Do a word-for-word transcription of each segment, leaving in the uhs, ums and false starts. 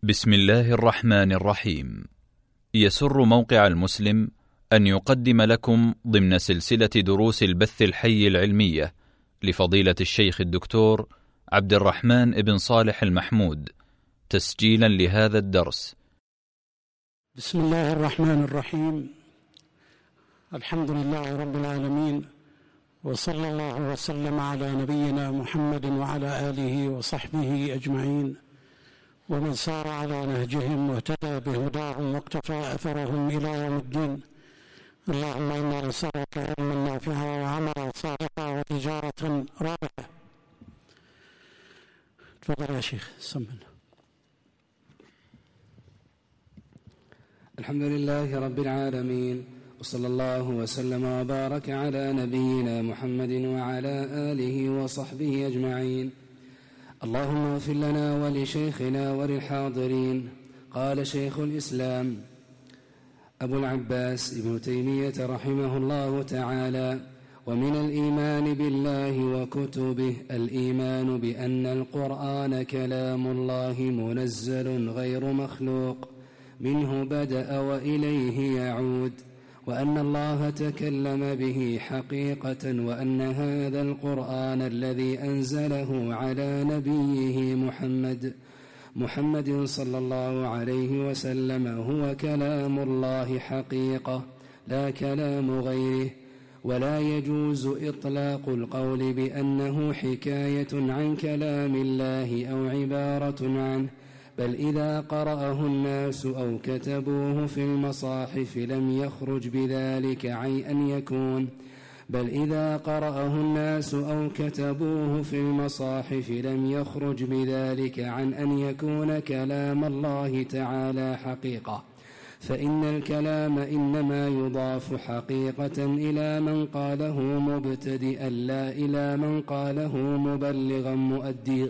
بسم الله الرحمن الرحيم. يسر موقع المسلم أن يقدم لكم ضمن سلسلة دروس البث الحي العلمية لفضيلة الشيخ الدكتور عبد الرحمن بن صالح المحمود تسجيلا لهذا الدرس. بسم الله الرحمن الرحيم. الحمد لله رب العالمين، وصلى الله وسلم على نبينا محمد وعلى آله وصحبه أجمعين، ومن سار على نهجهم واهتدى بهداهم واقتفى أثرهم إلى يوم الدين. اللهم إنا نسألك علما نافعا وعملا صالحا وتجارة رابحة. تفضل يا شيخ سمنا. الحمد لله رب العالمين، وصلى الله وسلم وبارك على نبينا محمد وعلى آله وصحبه أجمعين. اللهم اغفر لنا ولشيخنا وللحاضرين. قال شيخ الإسلام أبو العباس ابن تيمية رحمه الله تعالى: ومن الإيمان بالله وكتبه الإيمان بأن القرآن كلام الله منزل غير مخلوق، منه بدأ وإليه يعود، وأن الله تكلم به حقيقة، وأن هذا القرآن الذي أنزله على نبيه محمد محمد صلى الله عليه وسلم هو كلام الله حقيقة لا كلام غيره، ولا يجوز إطلاق القول بأنه حكاية عن كلام الله أو عبارة عنه، بل إذا قرأه الناس أو كتبوه في المصاحف لم يخرج بذلك عن أن يكون بل إذا قرأه الناس أو كتبوه في المصاحف لم يخرج بذلك عن أن يكون كلام الله تعالى حقيقة، فإن الكلام إنما يضاف حقيقة إلى من قاله مبتدئا لا إلى من قاله مبلغا مؤديا.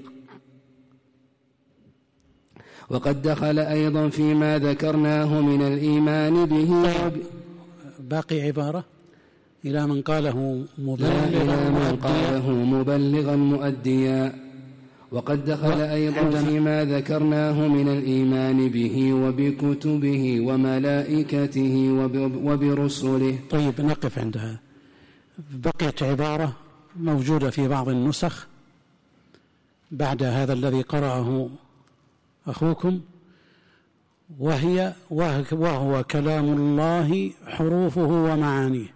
وقد دخل أيضا فيما ذكرناه من الإيمان به. باقي عبارة إلى من قاله مبلغا إلى من قاله مبلغا مؤديا. وقد دخل أيضا فيما ذكرناه من الإيمان به وبكتبه وملائكته وبرسله. طيب نقف عندها. بقيت عبارة موجودة في بعض النسخ بعد هذا الذي قرأه أخوكم، وهي وهو كلام الله حروفه ومعانيه.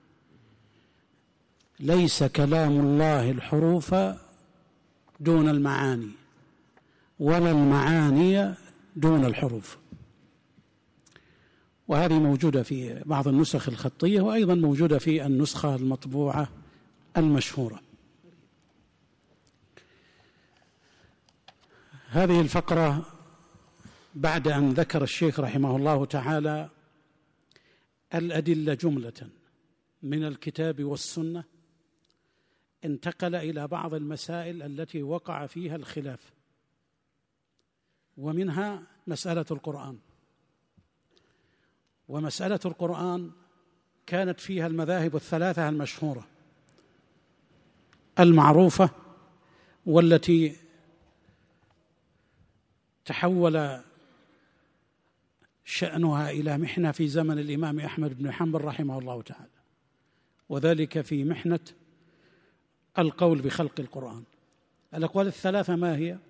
ليس كلام الله الحروف دون المعاني، ولا المعاني دون الحروف. وهذه موجودة في بعض النسخ الخطية، وأيضا موجودة في النسخة المطبوعة المشهورة. هذه الفقرة بعد أن ذكر الشيخ رحمه الله تعالى الأدلة جملة من الكتاب والسنة، انتقل إلى بعض المسائل التي وقع فيها الخلاف، ومنها مسألة القرآن. ومسألة القرآن كانت فيها المذاهب الثلاثة المشهورة المعروفة، والتي تحول شأنها إلى محنة في زمن الإمام أحمد بن حنبل رحمه الله تعالى، وذلك في محنة القول بخلق القرآن. الأقوال الثلاثة ما هي؟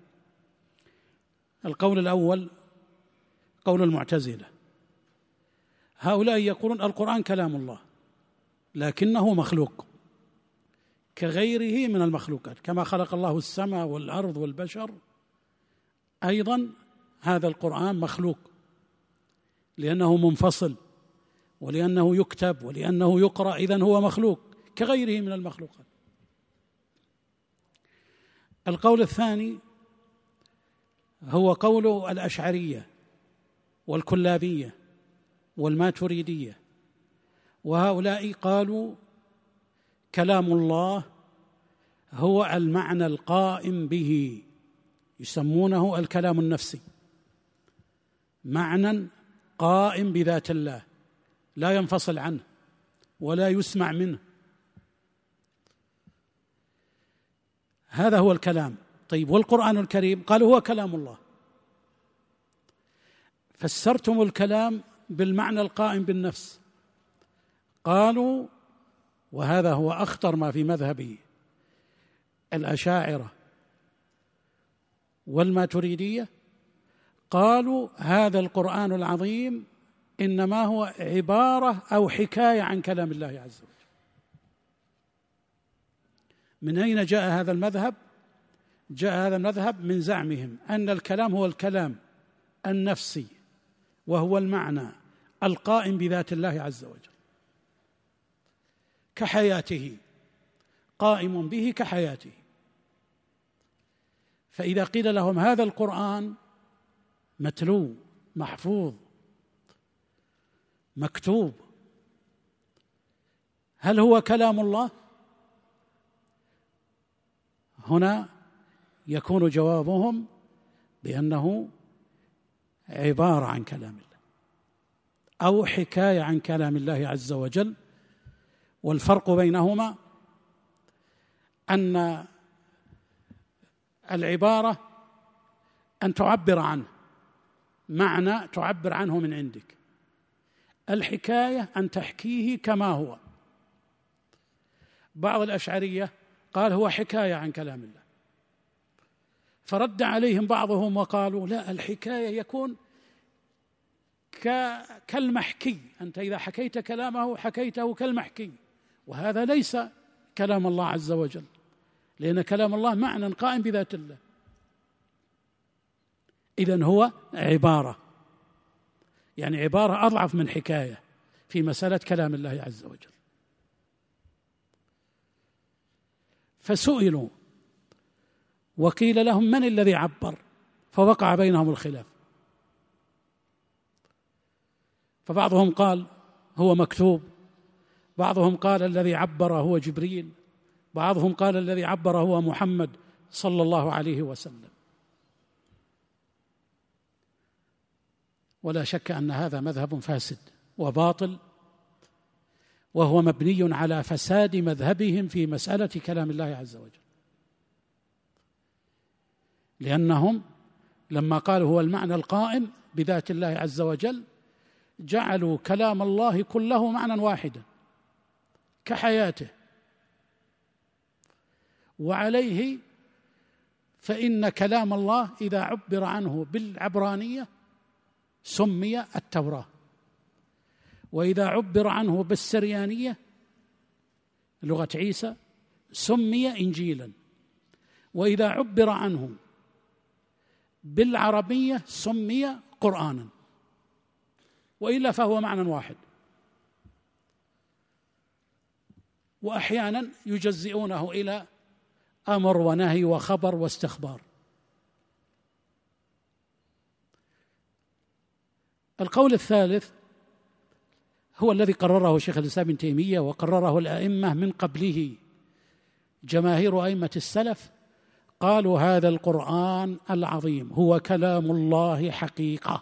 القول الأول قول المعتزلة، هؤلاء يقولون القرآن كلام الله لكنه مخلوق كغيره من المخلوقات، كما خلق الله السماء والأرض والبشر، أيضا هذا القرآن مخلوق لأنه منفصل، ولأنه يكتب، ولأنه يقرأ، إذن هو مخلوق كغيره من المخلوقات. القول الثاني هو قول الأشعرية والكلابية والماتريدية، وهؤلاء قالوا كلام الله هو المعنى القائم به، يسمونه الكلام النفسي، معنى قائم بذات الله لا ينفصل عنه ولا يسمع منه، هذا هو الكلام. طيب والقرآن الكريم قالوا هو كلام الله، فسرتم الكلام بالمعنى القائم بالنفس. قالوا، وهذا هو أخطر ما في مذهب الأشاعرة والماتريدية، قالوا هذا القرآن العظيم إنما هو عبارة أو حكاية عن كلام الله عز وجل. من أين جاء هذا المذهب؟ جاء هذا المذهب من زعمهم أن الكلام هو الكلام النفسي، وهو المعنى القائم بذات الله عز وجل كحياته، قائم به كحياته. فإذا قيل لهم هذا القرآن متلو محفوظ مكتوب، هل هو كلام الله؟ هنا يكون جوابهم بأنه عبارة عن كلام الله أو حكاية عن كلام الله عز وجل. والفرق بينهما أن العبارة أن تعبر عنه معنى تعبر عنه من عندك، الحكاية أن تحكيه كما هو. بعض الأشعرية قال هو حكاية عن كلام الله، فرد عليهم بعضهم وقالوا لا، الحكاية يكون كالمحكي، أنت إذا حكيت كلامه حكيته كالمحكي، وهذا ليس كلام الله عز وجل، لأن كلام الله معنى قائم بذات الله. إذن هو عبارة، يعني عبارة أضعف من حكاية في مسألة كلام الله عز وجل. فسئلوا وقيل لهم من الذي عبر؟ فوقع بينهم الخلاف، فبعضهم قال هو مكتوب، بعضهم قال الذي عبر هو جبريل، بعضهم قال الذي عبر هو محمد صلى الله عليه وسلم. ولا شك أن هذا مذهب فاسد وباطل، وهو مبني على فساد مذهبهم في مسألة كلام الله عز وجل، لأنهم لما قالوا هو المعنى القائم بذات الله عز وجل جعلوا كلام الله كله معنى واحدا كحياته. وعليه فإن كلام الله إذا عبر عنه بالعبرانية سمي التوراة، وإذا عبر عنه بالسريانية لغة عيسى سمي إنجيلا، وإذا عبر عنه بالعربية سمي قرآنا، وإلا فهو معنى واحد. وأحيانا يجزئونه إلى أمر ونهي وخبر واستخبار. القول الثالث هو الذي قرره شيخ الإسلام ابن تيمية وقرره الأئمة من قبله، جماهير أئمة السلف قالوا هذا القرآن العظيم هو كلام الله حقيقة،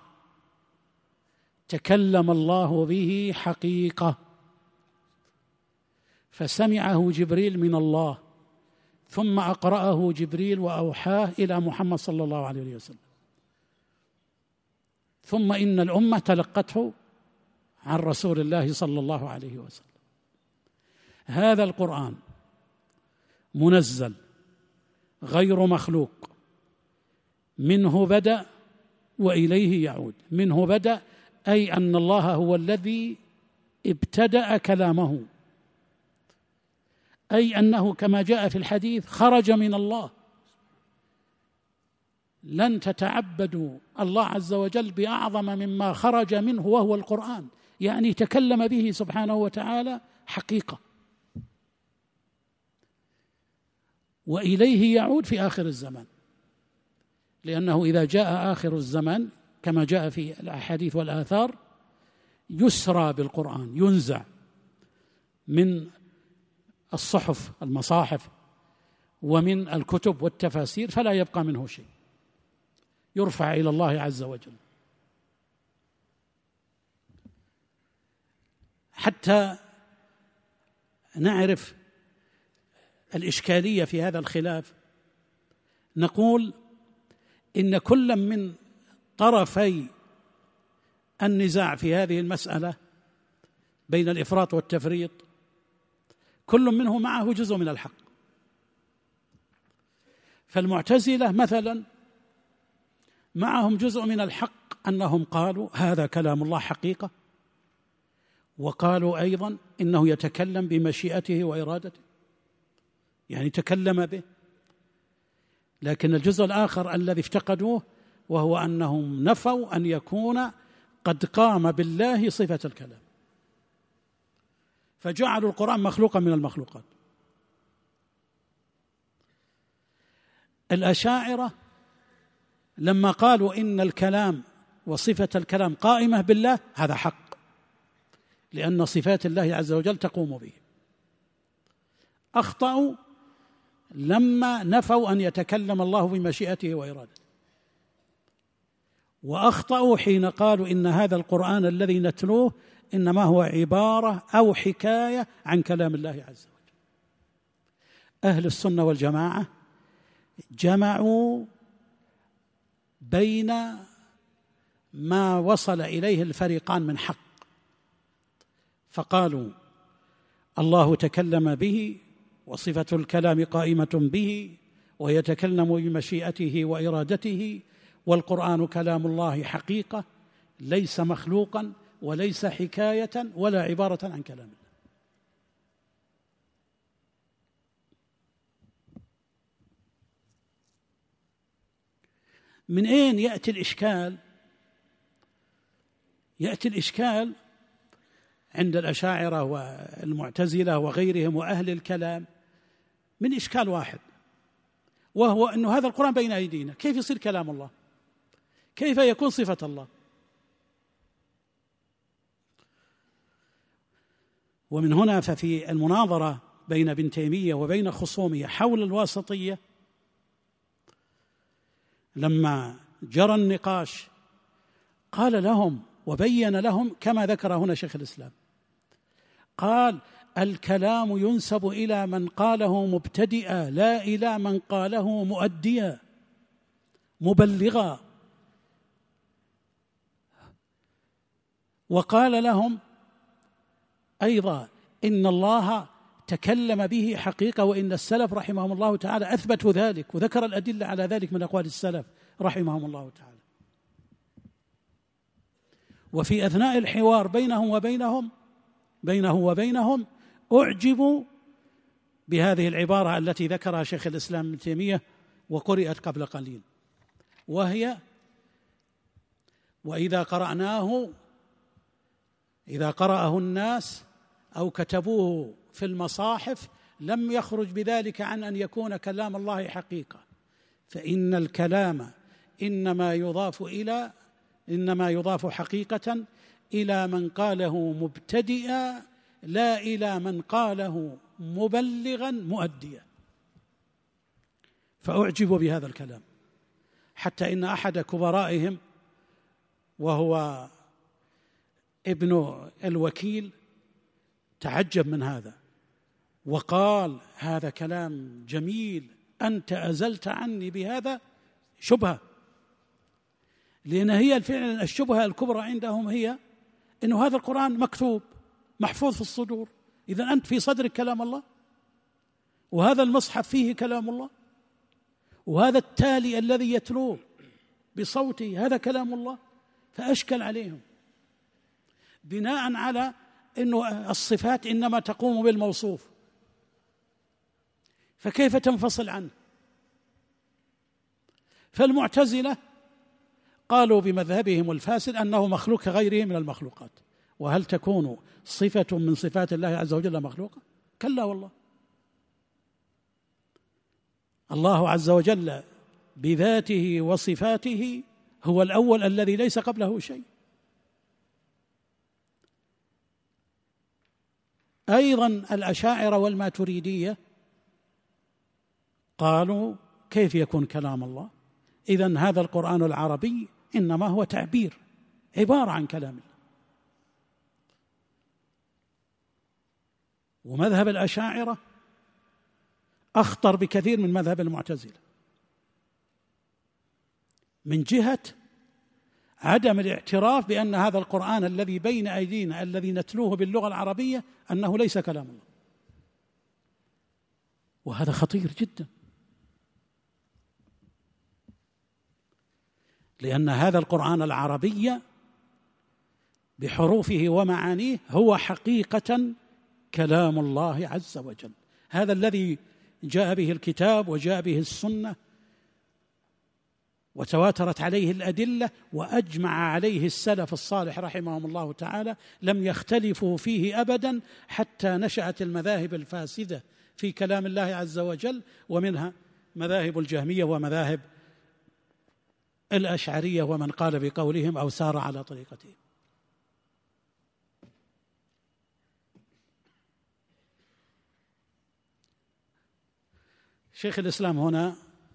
تكلم الله به حقيقة، فسمعه جبريل من الله ثم أقرأه جبريل وأوحاه إلى محمد صلى الله عليه وسلم، ثم إن الأمة تلقته عن رسول الله صلى الله عليه وسلم. هذا القرآن منزل غير مخلوق، منه بدأ وإليه يعود. منه بدأ أي أن الله هو الذي ابتدأ كلامه، أي أنه كما جاء في الحديث خرج من الله. لن تتعبدوا الله عز وجل بأعظم مما خرج منه وهو القرآن، يعني تكلم به سبحانه وتعالى حقيقة، وإليه يعود في آخر الزمان، لأنه إذا جاء آخر الزمان كما جاء في الأحاديث والآثار يسرى بالقرآن، ينزع من الصحف المصاحف ومن الكتب والتفاسير فلا يبقى منه شيء، يرفع إلى الله عز وجل. حتى نعرف الإشكالية في هذا الخلاف نقول إن كل من طرفي النزاع في هذه المسألة بين الإفراط والتفريط كل منه معه جزء من الحق. فالمعتزلة مثلا معهم جزء من الحق أنهم قالوا هذا كلام الله حقيقة، وقالوا أيضا إنه يتكلم بمشيئته وإرادته، يعني تكلم به. لكن الجزء الآخر الذي افتقدوه وهو أنهم نفوا أن يكون قد قام بالله صفة الكلام، فجعلوا القرآن مخلوقا من المخلوقات. الأشاعرة لما قالوا إن الكلام وصفة الكلام قائمة بالله، هذا حق، لأن صفات الله عز وجل تقوم به. أخطأوا لما نفوا أن يتكلم الله بمشيئته وإرادته، وأخطأوا حين قالوا إن هذا القرآن الذي نتلوه إنما هو عبارة أو حكاية عن كلام الله عز وجل. أهل السنة والجماعة جمعوا بين ما وصل إليه الفريقان من حق، فقالوا الله تكلم به وصفة الكلام قائمة به ويتكلم بمشيئته وإرادته، والقرآن كلام الله حقيقة ليس مخلوقا وليس حكاية ولا عبارة عن كلام الله. من أين يأتي الإشكال؟ يأتي الإشكال عند الأشاعرة والمعتزلة وغيرهم وأهل الكلام من إشكال واحد، وهو أن هذا القرآن بين أيدينا، كيف يصير كلام الله؟ كيف يكون صفة الله؟ ومن هنا ففي المناظرة بين ابن تيمية وبين خصومية حول الواسطية لما جرى النقاش قال لهم وبين لهم كما ذكر هنا شيخ الإسلام، قال الكلام ينسب إلى من قاله مبتدئا لا إلى من قاله مؤديا مبلغا. وقال لهم أيضا إن الله تكلم به حقيقة، وإن السلف رحمهم الله تعالى أثبتوا ذلك، وذكر الأدلة على ذلك من أقوال السلف رحمهم الله تعالى. وفي أثناء الحوار بينهم وبينهم بينه وبينهم أعجبوا بهذه العبارة التي ذكرها شيخ الإسلام ابن تيمية وقرأت قبل قليل، وهي وإذا قرأناه إذا قرأه الناس أو كتبوه في المصاحف لم يخرج بذلك عن أن يكون كلام الله حقيقة، فإن الكلام إنما يضاف إلى إنما يضاف حقيقة إلى من قاله مبتدئا لا إلى من قاله مبلغا مؤديا. فأعجبوا بهذا الكلام، حتى إن أحد كبرائهم وهو ابن الوكيل تعجب من هذا وقال هذا كلام جميل، أنت أزلت عني بهذا شبهة. لأن هي فعلا الشبهة الكبرى عندهم هي أن هذا القرآن مكتوب محفوظ في الصدور، إذا أنت في صدرك كلام الله، وهذا المصحف فيه كلام الله، وهذا التالي الذي يتلوه بصوته هذا كلام الله. فأشكل عليهم بناء على أن الصفات إنما تقوم بالموصوف، فكيف تنفصل عنه؟ فالمعتزلة قالوا بمذهبهم الفاسد أنه مخلوق كغيره من المخلوقات. وهل تكون صفة من صفات الله عز وجل مخلوقة؟ كلا والله، الله عز وجل بذاته وصفاته هو الأول الذي ليس قبله شيء. أيضا الأشاعرة والماتريدية قالوا كيف يكون كلام الله؟ إذن هذا القرآن العربي إنما هو تعبير، عبارة عن كلام الله. ومذهب الأشاعرة أخطر بكثير من مذهب المعتزلة، من جهة عدم الاعتراف بأن هذا القرآن الذي بين أيدينا الذي نتلوه باللغة العربية أنه ليس كلام الله، وهذا خطير جدا، لأن هذا القرآن العربي بحروفه ومعانيه هو حقيقة كلام الله عز وجل، هذا الذي جاء به الكتاب وجاء به السنة وتواترت عليه الأدلة وأجمع عليه السلف الصالح رحمهم الله تعالى، لم يختلفوا فيه أبدا حتى نشأت المذاهب الفاسدة في كلام الله عز وجل، ومنها مذاهب الجهمية ومذاهب الأشعرية ومن قال بقولهم أو سار على طريقتهم. شيخ الإسلام هنا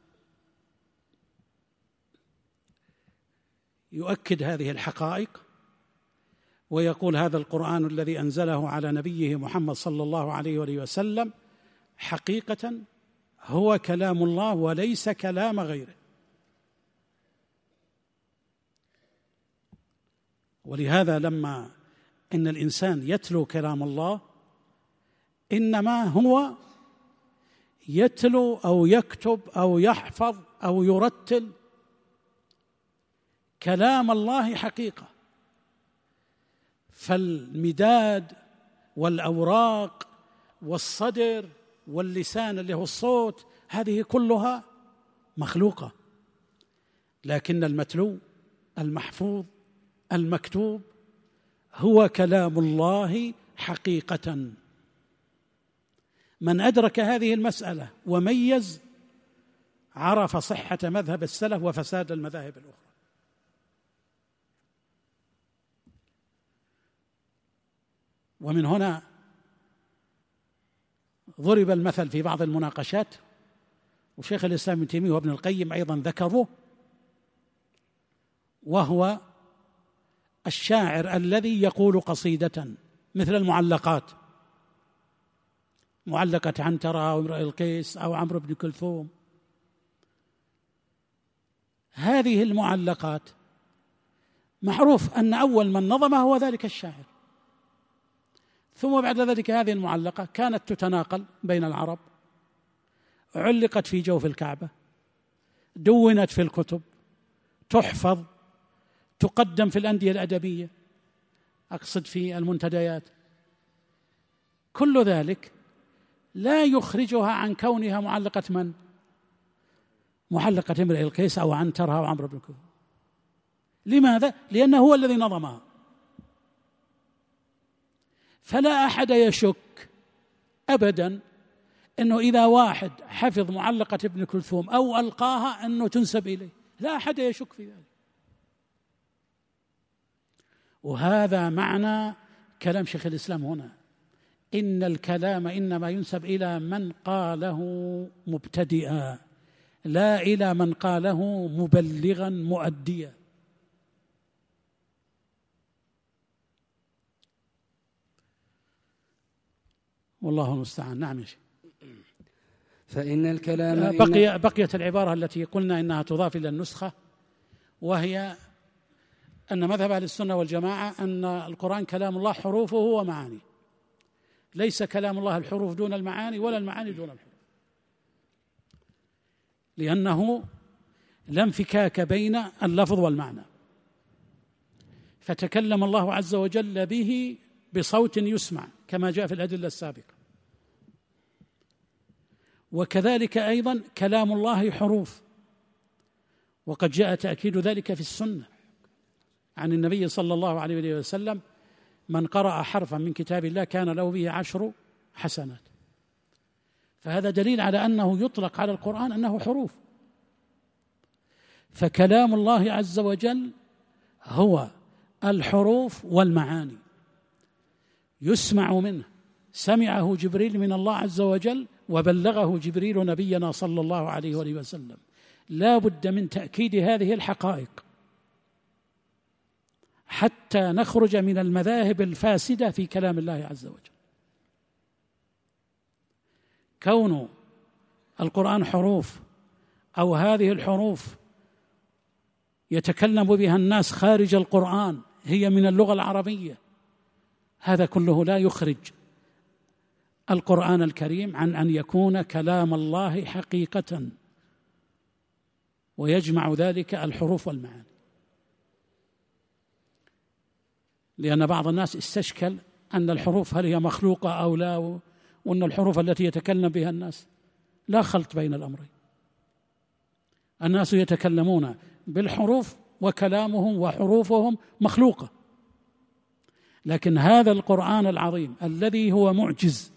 يؤكد هذه الحقائق ويقول: هذا القرآن الذي أنزله على نبيه محمد صلى الله عليه وآله وسلم حقيقة هو كلام الله وليس كلام غيره. ولهذا لما إن الإنسان يتلو كلام الله إنما هو يتلو أو يكتب أو يحفظ أو يرتل كلام الله حقيقة، فالمداد والأوراق والصدر واللسان اللي هو الصوت هذه كلها مخلوقة، لكن المتلو المحفوظ المكتوب هو كلام الله حقيقة. من أدرك هذه المسألة وميز عرف صحة مذهب السلف وفساد المذاهب الأخرى. ومن هنا ضرب المثل في بعض المناقشات، وشيخ الإسلام ابن تيمية وابن القيم أيضا ذكروه، وهو الشاعر الذي يقول قصيدة مثل المعلقات، معلقة عنترة أو امرئ القيس أو عمرو بن كلثوم. هذه المعلقات معروف أن أول من نظمها هو ذلك الشاعر، ثم بعد ذلك هذه المعلقة كانت تتناقل بين العرب، علقت في جوف الكعبة، دونت في الكتب، تحفظ، تقدم في الأندية الأدبية، أقصد في المنتديات. كل ذلك لا يخرجها عن كونها معلقة من؟ معلقة امرئ القيس أو عنترة أو عمرو بن كلثوم. لماذا؟ لأنه هو الذي نظمها. فلا أحد يشك أبدا أنه إذا واحد حفظ معلقة ابن كلثوم أو ألقاها أنه تنسب إليه، لا أحد يشك في ذلك. وهذا معنى كلام شيخ الإسلام هنا، إن الكلام إنما ينسب إلى من قاله مبتدئا لا إلى من قاله مبلغا مؤديا. والله المستعان. نعم يا شيخ. فإن الكلام بقي بقيت العبارة التي قلنا إنها تضاف إلى النسخة، وهي أن مذهب أهل السنة والجماعة أن القرآن كلام الله حروفه ومعانيه، ليس كلام الله الحروف دون المعاني ولا المعاني دون الحروف، لأنه لا انفكاك بين اللفظ والمعنى. فتكلم الله عز وجل به بصوت يسمع كما جاء في الأدلة السابقة، وكذلك أيضا كلام الله حروف، وقد جاء تأكيد ذلك في السنة عن النبي صلى الله عليه وسلم: من قرأ حرفا من كتاب الله كان له به عشر حسنات. فهذا دليل على أنه يطلق على القرآن أنه حروف. فكلام الله عز وجل هو الحروف والمعاني، يسمع منه، سمعه جبريل من الله عز وجل وبلغه جبريل نبينا صلى الله عليه وآله وسلم. لا بد من تأكيد هذه الحقائق حتى نخرج من المذاهب الفاسدة في كلام الله عز وجل. كون القرآن حروف أو هذه الحروف يتكلم بها الناس خارج القرآن هي من اللغة العربية، هذا كله لا يخرج القرآن الكريم عن أن يكون كلام الله حقيقة، ويجمع ذلك الحروف والمعاني. لأن بعض الناس استشكل أن الحروف هل هي مخلوقة أو لا، وأن الحروف التي يتكلم بها الناس لا خلط بين الأمرين. الناس يتكلمون بالحروف وكلامهم وحروفهم مخلوقة، لكن هذا القرآن العظيم الذي هو معجز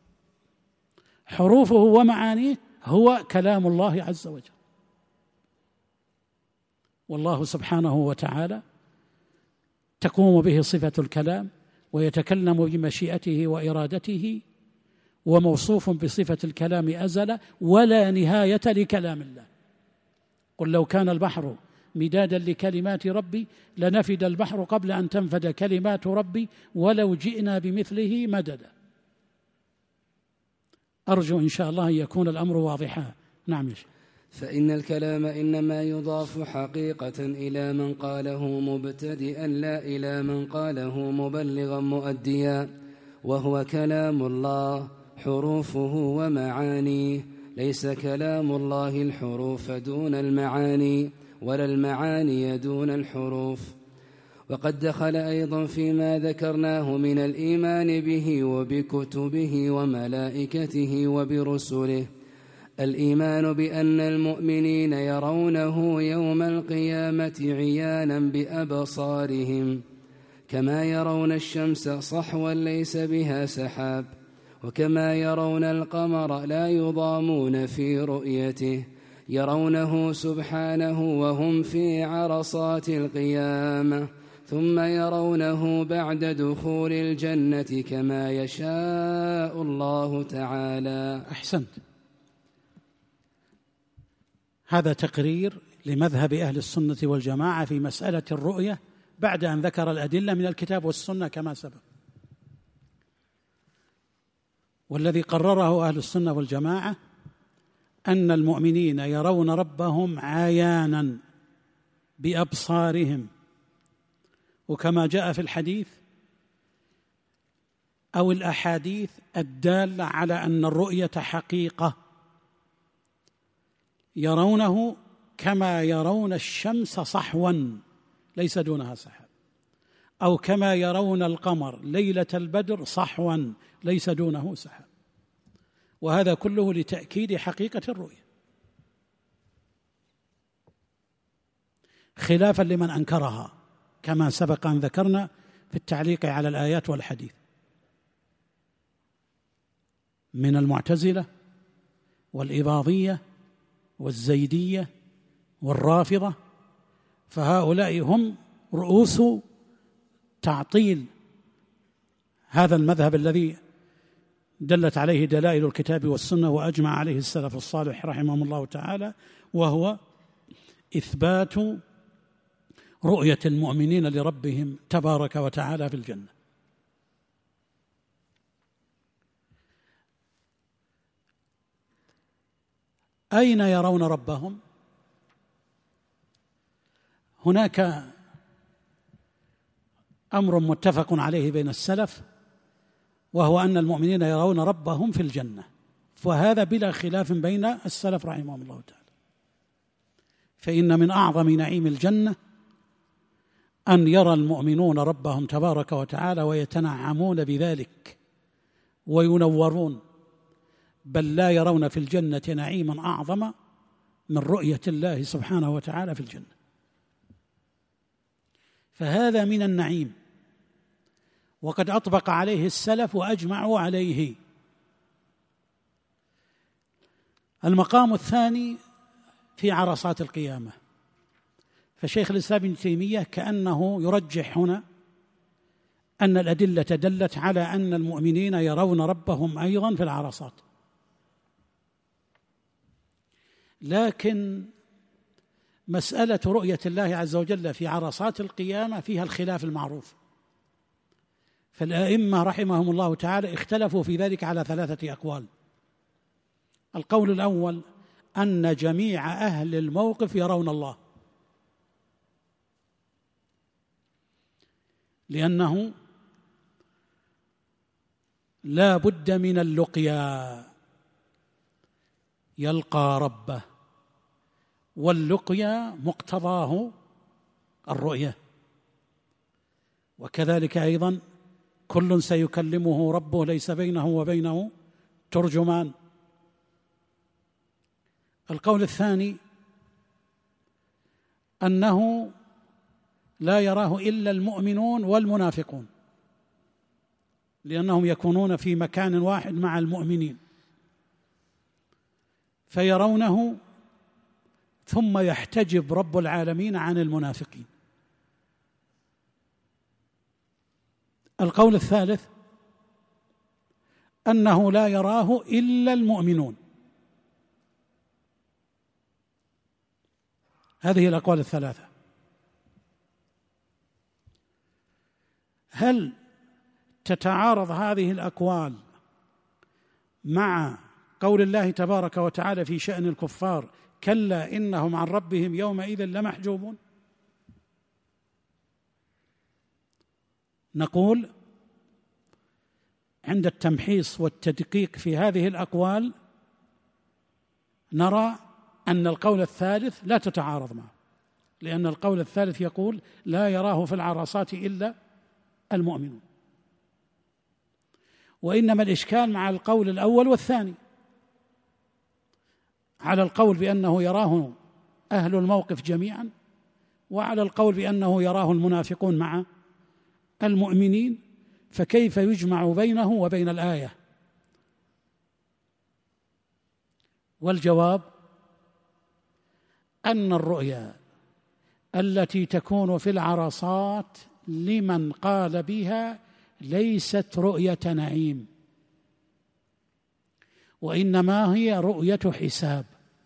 حروفه ومعانيه هو كلام الله عز وجل. والله سبحانه وتعالى تقوم به صفة الكلام، ويتكلم بمشيئته وإرادته، وموصوف بصفة الكلام أزل ولا نهاية لكلام الله. قل لو كان البحر مدادا لكلمات ربي لنفد البحر قبل أن تنفد كلمات ربي ولو جئنا بمثله مددا. أرجو إن شاء الله أن يكون الأمر واضحا. نعم يا شيخ. فإن الكلام إنما يضاف حقيقة إلى من قاله مبتدئا لا إلى من قاله مبلغا مؤديا، وهو كلام الله حروفه ومعانيه، ليس كلام الله الحروف دون المعاني ولا المعاني دون الحروف. وقد دخل أيضا فيما ذكرناه من الإيمان به وبكتبه وملائكته وبرسله الإيمان بأن المؤمنين يرونه يوم القيامة عيانا بأبصارهم، كما يرون الشمس صحوا ليس بها سحاب، وكما يرون القمر لا يضامون في رؤيته، يرونه سبحانه وهم في عرصات القيامة، ثم يرونه بعد دخول الجنة كما يشاء الله تعالى. أحسنت. هذا تقرير لمذهب أهل السنة والجماعة في مسألة الرؤية بعد أن ذكر الأدلة من الكتاب والسنة كما سبق. والذي قرره أهل السنة والجماعة أن المؤمنين يرون ربهم عيانا بأبصارهم، وكما جاء في الحديث أو الأحاديث الدالة على أن الرؤية حقيقة، يرونه كما يرون الشمس صحوا ليس دونها سحاب، أو كما يرون القمر ليلة البدر صحوا ليس دونه سحاب، وهذا كله لتأكيد حقيقة الرؤية، خلافا لمن أنكرها كما سبق أن ذكرنا في التعليق على الآيات والحديث من المعتزلة والإباضية والزيدية والرافضة، فهؤلاء هم رؤوس تعطيل هذا المذهب الذي دلت عليه دلائل الكتاب والسنة وأجمع عليه السلف الصالح رحمهم الله تعالى، وهو إثبات رؤية المؤمنين لربهم تبارك وتعالى في الجنة. أين يرون ربهم؟ هناك أمر متفق عليه بين السلف، وهو أن المؤمنين يرون ربهم في الجنة، وهذا بلا خلاف بين السلف رحمهم الله تعالى. فإن من أعظم نعيم الجنة أن يرى المؤمنون ربهم تبارك وتعالى ويتنعمون بذلك وينورون، بل لا يرون في الجنة نعيما أعظم من رؤية الله سبحانه وتعالى في الجنة. فهذا من النعيم، وقد أطبق عليه السلف وأجمعوا عليه. المقام الثاني في عرصات القيامة، فشيخ الإسلام ابن تيمية كأنه يرجح هنا أن الأدلة دلت على أن المؤمنين يرون ربهم أيضا في العرصات، لكن مسألة رؤية الله عز وجل في عرصات القيامة فيها الخلاف المعروف، فالأئمة رحمهم الله تعالى اختلفوا في ذلك على ثلاثة أقوال. القول الأول أن جميع أهل الموقف يرون الله، لأنه لا بد من اللقيا، يلقى ربه، واللقيا مقتضاه الرؤية. وكذلك أيضا كل سيكلمه ربه ليس بينه وبينه ترجمان. القول الثاني أنه لا يراه إلا المؤمنون والمنافقون، لأنهم يكونون في مكان واحد مع المؤمنين فيرونه، ثم يحتجب رب العالمين عن المنافقين. القول الثالث أنه لا يراه إلا المؤمنون. هذه الأقوال الثلاثة. هل تتعارض هذه الأقوال مع قول الله تبارك وتعالى في شأن الكفار: كلا إنهم عن ربهم يومئذ لمحجوبون؟ نقول عند التمحيص والتدقيق في هذه الأقوال نرى أن القول الثالث لا تتعارض معه، لأن القول الثالث يقول: لا يراه في العرصات إلا المؤمنون. وإنما الإشكال مع القول الأول والثاني. على القول بأنه يراه أهل الموقف جميعا، وعلى القول بأنه يراه المنافقون مع المؤمنين، فكيف يجمع بينه وبين الآية؟ والجواب أن الرؤيا التي تكون في العرصات لمن قال بها ليست رؤية نعيم، وإنما هي رؤية حساب،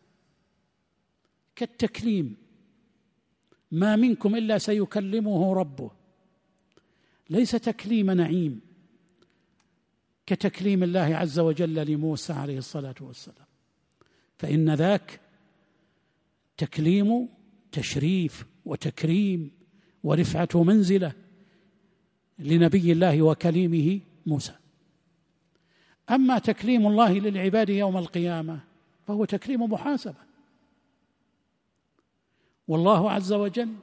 كالتكليم: ما منكم إلا سيكلمه ربه. ليس تكليم نعيم كتكليم الله عز وجل لموسى عليه الصلاة والسلام، فإن ذاك تكليم تشريف وتكريم ورفعة منزلة لنبي الله وكليمه موسى. أما تكليم الله للعباد يوم القيامة فهو تكليم محاسبة، والله عز وجل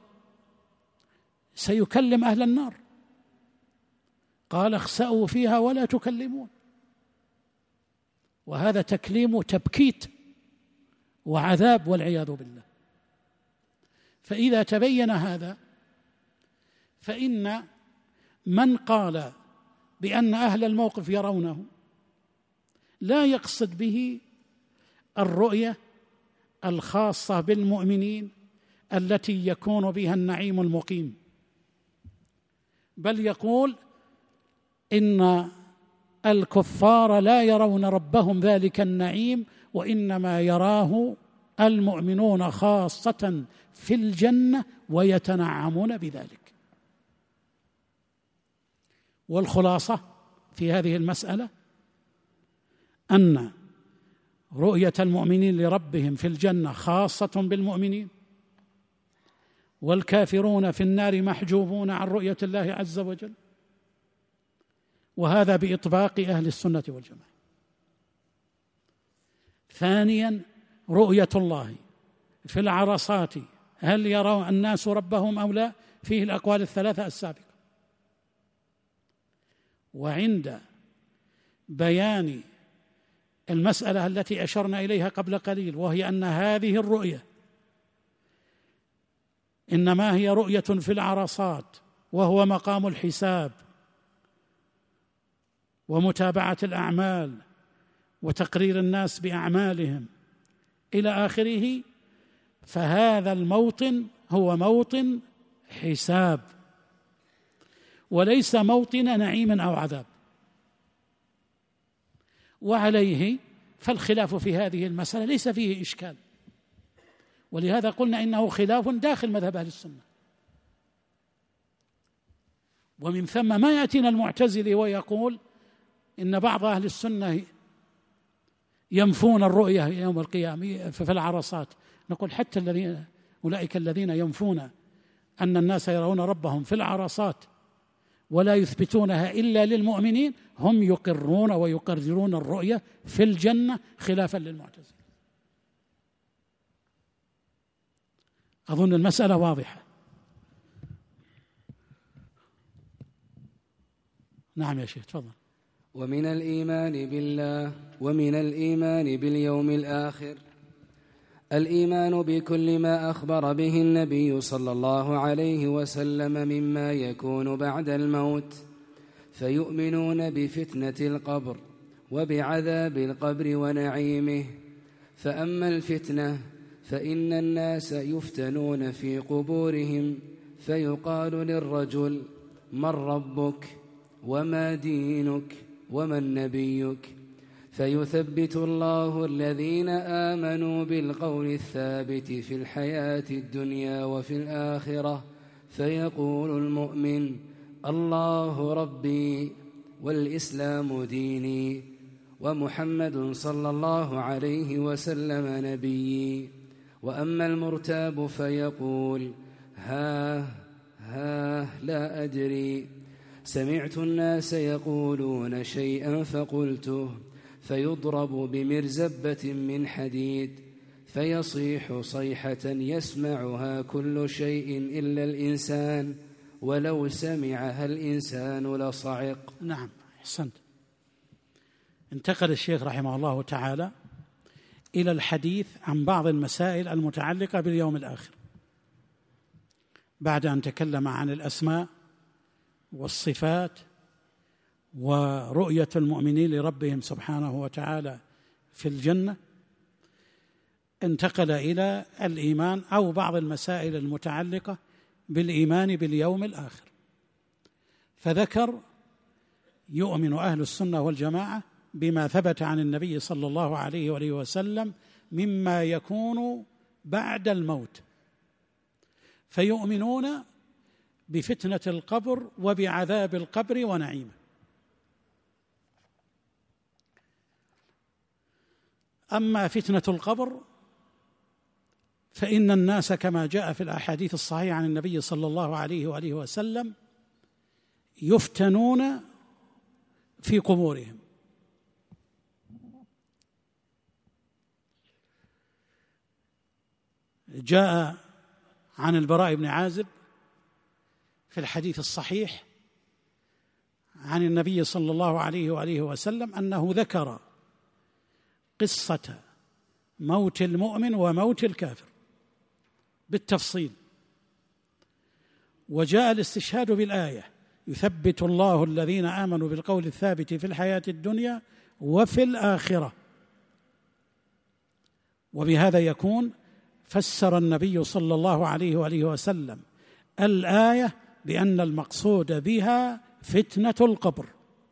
سيكلم أهل النار، قال: اخسأوا فيها ولا تكلمون. وهذا تكليم تبكيت وعذاب والعياذ بالله. فإذا تبين هذا فإن من قال بأن أهل الموقف يرونه لا يقصد به الرؤية الخاصة بالمؤمنين التي يكون بها النعيم المقيم، بل يقول إن الكفار لا يرون ربهم ذلك النعيم، وإنما يراه المؤمنون خاصة في الجنة ويتنعمون بذلك. والخلاصة في هذه المسألة أن رؤية المؤمنين لربهم في الجنة خاصة بالمؤمنين، والكافرون في النار محجوبون عن رؤية الله عز وجل، وهذا بإطباق أهل السنة والجماعة. ثانيا، رؤية الله في العرصات، هل يرى الناس ربهم أو لا؟ فيه الأقوال الثلاثة السابقة. وعند بيان المسألة التي أشرنا إليها قبل قليل، وهي أن هذه الرؤية إنما هي رؤية في العرصات، وهو مقام الحساب ومتابعة الأعمال وتقرير الناس بأعمالهم إلى آخره، فهذا الموطن هو موطن حساب وليس موطن نعيم أو عذاب. وعليه فالخلاف في هذه المسألة ليس فيه إشكال، ولهذا قلنا إنه خلاف داخل مذهب أهل السنة. ومن ثم ما يأتينا المعتزلي ويقول إن بعض أهل السنة ينفون الرؤية يوم القيامة في العرصات. نقول حتى الذين أولئك الذين ينفون أن الناس يرون ربهم في العرصات ولا يثبتونها إلا للمؤمنين هم يقرون ويقررون الرؤية في الجنة خلافا للمعتزلة. أظن المسألة واضحة. نعم يا شيخ تفضل. ومن الإيمان بالله ومن الإيمان باليوم الآخر الإيمان بكل ما أخبر به النبي صلى الله عليه وسلم مما يكون بعد الموت، فيؤمنون بفتنة القبر وبعذاب القبر ونعيمه. فأما الفتنة فإن الناس يفتنون في قبورهم، فيقال للرجل: من ربك وما دينك ومن نبيك؟ فيثبت الله الذين آمنوا بالقول الثابت في الحياة الدنيا وفي الآخرة، فيقول المؤمن: الله ربي والإسلام ديني ومحمد صلى الله عليه وسلم نبيي. وأما المرتاب فيقول: ها ها لا أدري، سمعت الناس يقولون شيئا فقلته، فيضرب بمرزبة من حديد فيصيح صيحة يسمعها كل شيء إلا الإنسان، ولو سمعها الإنسان لصعق. نعم أحسنت. انتقل الشيخ رحمه الله تعالى إلى الحديث عن بعض المسائل المتعلقة باليوم الآخر، بعد أن تكلم عن الأسماء والصفات ورؤية المؤمنين لربهم سبحانه وتعالى في الجنة. انتقل إلى الإيمان أو بعض المسائل المتعلقة بالإيمان باليوم الآخر، فذكر: يؤمن أهل السنة والجماعة بما ثبت عن النبي صلى الله عليه وآله وسلم مما يكون بعد الموت، فيؤمنون بفتنة القبر وبعذاب القبر ونعيمه. أما فتنة القبر فإن الناس كما جاء في الأحاديث الصحيحة عن النبي صلى الله عليه وآله وسلم يفتنون في قبورهم. جاء عن البراء بن عازب في الحديث الصحيح عن النبي صلى الله عليه وآله وسلم أنه ذكر قصة موت المؤمن وموت الكافر بالتفصيل، وجاء الاستشهاد بالآية: يثبت الله الذين آمنوا بالقول الثابت في الحياة الدنيا وفي الآخرة. وبهذا يكون فسر النبي صلى الله عليه وآله وسلم الآية بأن المقصود بها فتنة القبر.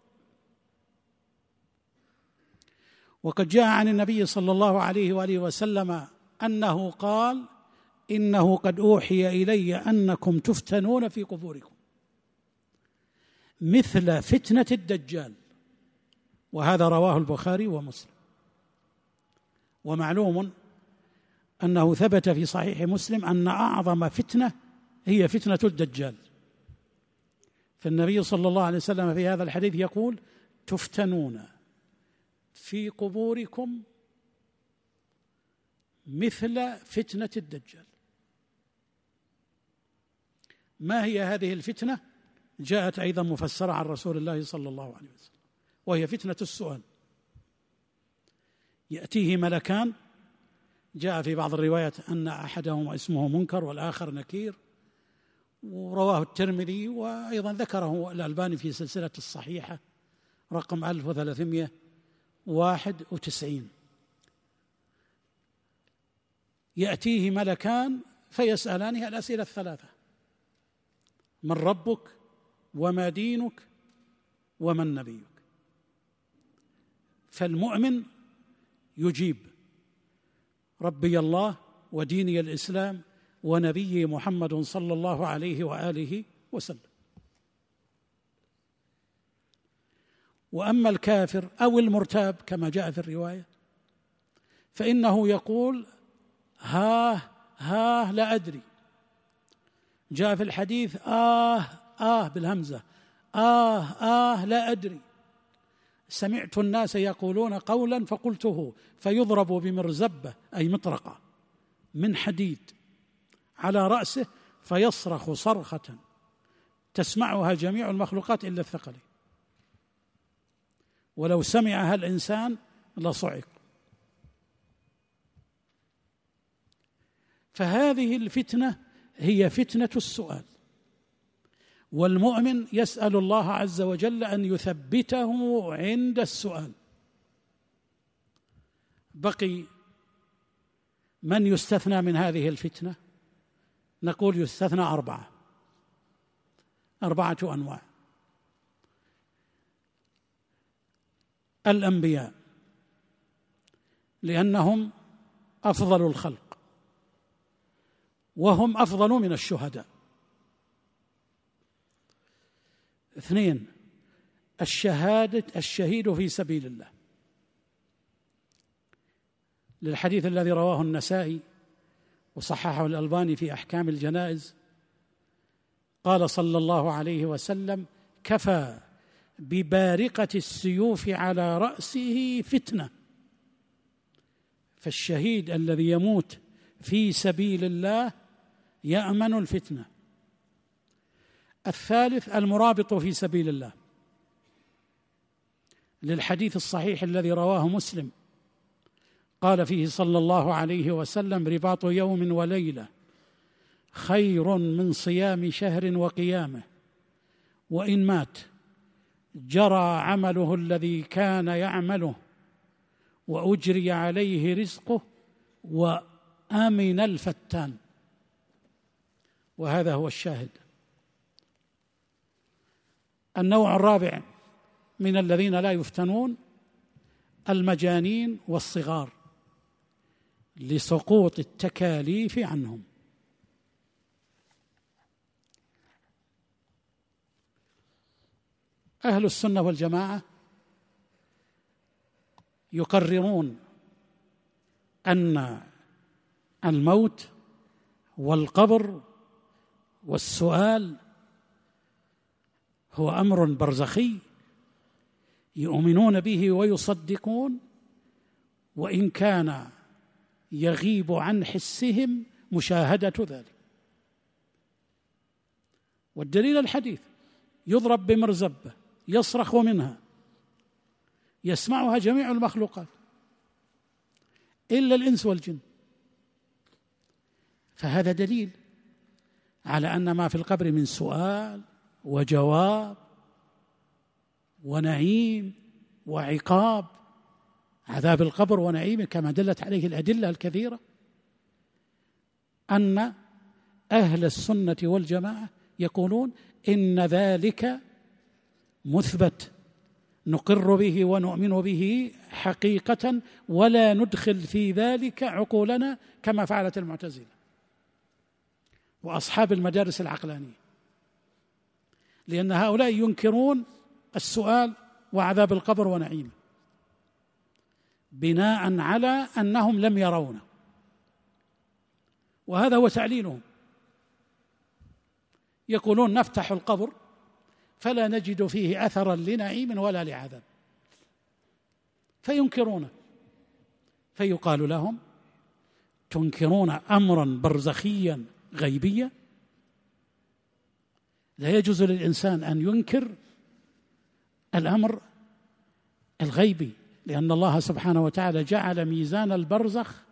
وقد جاء عن النبي صلى الله عليه وآله وسلم أنه قال: إنه قد أوحي إلي أنكم تفتنون في قبوركم مثل فتنة الدجال. وهذا رواه البخاري ومسلم. ومعلوم أنه ثبت في صحيح مسلم أن أعظم فتنة هي فتنة الدجال، فالنبي صلى الله عليه وسلم في هذا الحديث يقول: تفتنون في قبوركم مثل فتنة الدجال. ما هي هذه الفتنة؟ جاءت أيضا مفسرة عن رسول الله صلى الله عليه وسلم، وهي فتنة السؤال. يأتيه ملكان، جاء في بعض الروايات أن أحدهما اسمه منكر والآخر نكير، ورواه الترمذي وأيضا ذكره الألباني في سلسلة الصحيحة رقم ألف وثلاثمائة وواحد وتسعين. يأتيه ملكان فيسألانه الأسئلة الثلاثة: من ربك وما دينك ومن نبيك؟ فالمؤمن يجيب: ربي الله وديني الإسلام ونبي محمد صلى الله عليه وآله وسلم. وأما الكافر أو المرتاب كما جاء في الرواية فإنه يقول: ها ها لا أدري. جاء في الحديث آه آه بالهمزة، آه آه لا أدري، سمعت الناس يقولون قولا فقلته، فيضرب بمرزبة أي مطرقة من حديد على رأسه فيصرخ صرخة تسمعها جميع المخلوقات إلا الثقلين، ولو سمعها الإنسان لصعق. فهذه الفتنة هي فتنة السؤال، والمؤمن يسأل الله عز وجل أن يثبته عند السؤال. بقي من يستثنى من هذه الفتنة؟ نقول يستثنى أربعة أربعة أنواع. الأنبياء، لأنهم أفضل الخلق وهم أفضل من الشهداء. اثنين، الشهادة الشهيد في سبيل الله، للحديث الذي رواه النسائي وصححه الألباني في أحكام الجنائز، قال صلى الله عليه وسلم: كفى ببارقة السيوف على رأسه فتنة. فالشهيد الذي يموت في سبيل الله يأمن الفتنة. الثالث، المرابط في سبيل الله، للحديث الصحيح الذي رواه مسلم قال فيه صلى الله عليه وسلم: رباط يوم وليلة خير من صيام شهر وقيامه، وإن مات جرى عمله الذي كان يعمله وأجري عليه رزقه وأمن الفتان. وهذا هو الشاهد. النوع الرابع من الذين لا يفتنون المجانين والصغار، لسقوط التكاليف عنهم. أهل السنة والجماعة يقررون أن الموت والقبر والسؤال هو أمر برزخي يؤمنون به ويصدقون، وإن كان يغيب عن حسهم مشاهدة ذلك. والدليل الحديث: يضرب بمرزبة يصرخ منها يسمعها جميع المخلوقات إلا الإنس والجن. فهذا دليل على أن ما في القبر من سؤال وجواب ونعيم وعقاب، عذاب القبر ونعيمه كما دلت عليه الأدلة الكثيرة، أن أهل السنة والجماعة يقولون إن ذلك مثبت، نقر به ونؤمن به حقيقة، ولا ندخل في ذلك عقولنا كما فعلت المعتزلة وأصحاب المدارس العقلانية، لأن هؤلاء ينكرون السؤال وعذاب القبر ونعيمه بناء على أنهم لم يرونه، وهذا هو تعليلهم. يقولون: نفتح القبر فلا نجد فيه أثرا لنعيم ولا لعذاب، فينكرونه. فيقال لهم: تنكرون أمرا برزخيا غيبيا؟ لا يجوز للإنسان أن ينكر الأمر الغيبي، لأن الله سبحانه وتعالى جعل ميزان البرزخ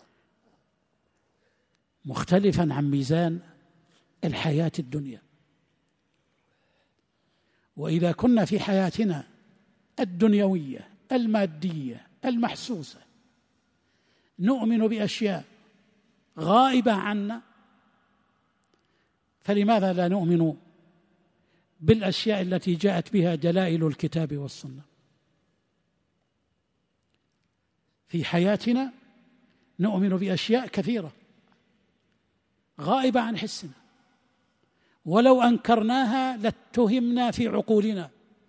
مختلفا عن ميزان الحياة الدنيا. وإذا كنا في حياتنا الدنيوية المادية المحسوسة نؤمن بأشياء غائبة عنا، فلماذا لا نؤمن بالأشياء التي جاءت بها دلائل الكتاب والسنة؟ في حياتنا نؤمن بأشياء كثيرة غائبة عن حسنا، ولو أنكرناها لاتهمنا في عقولنا،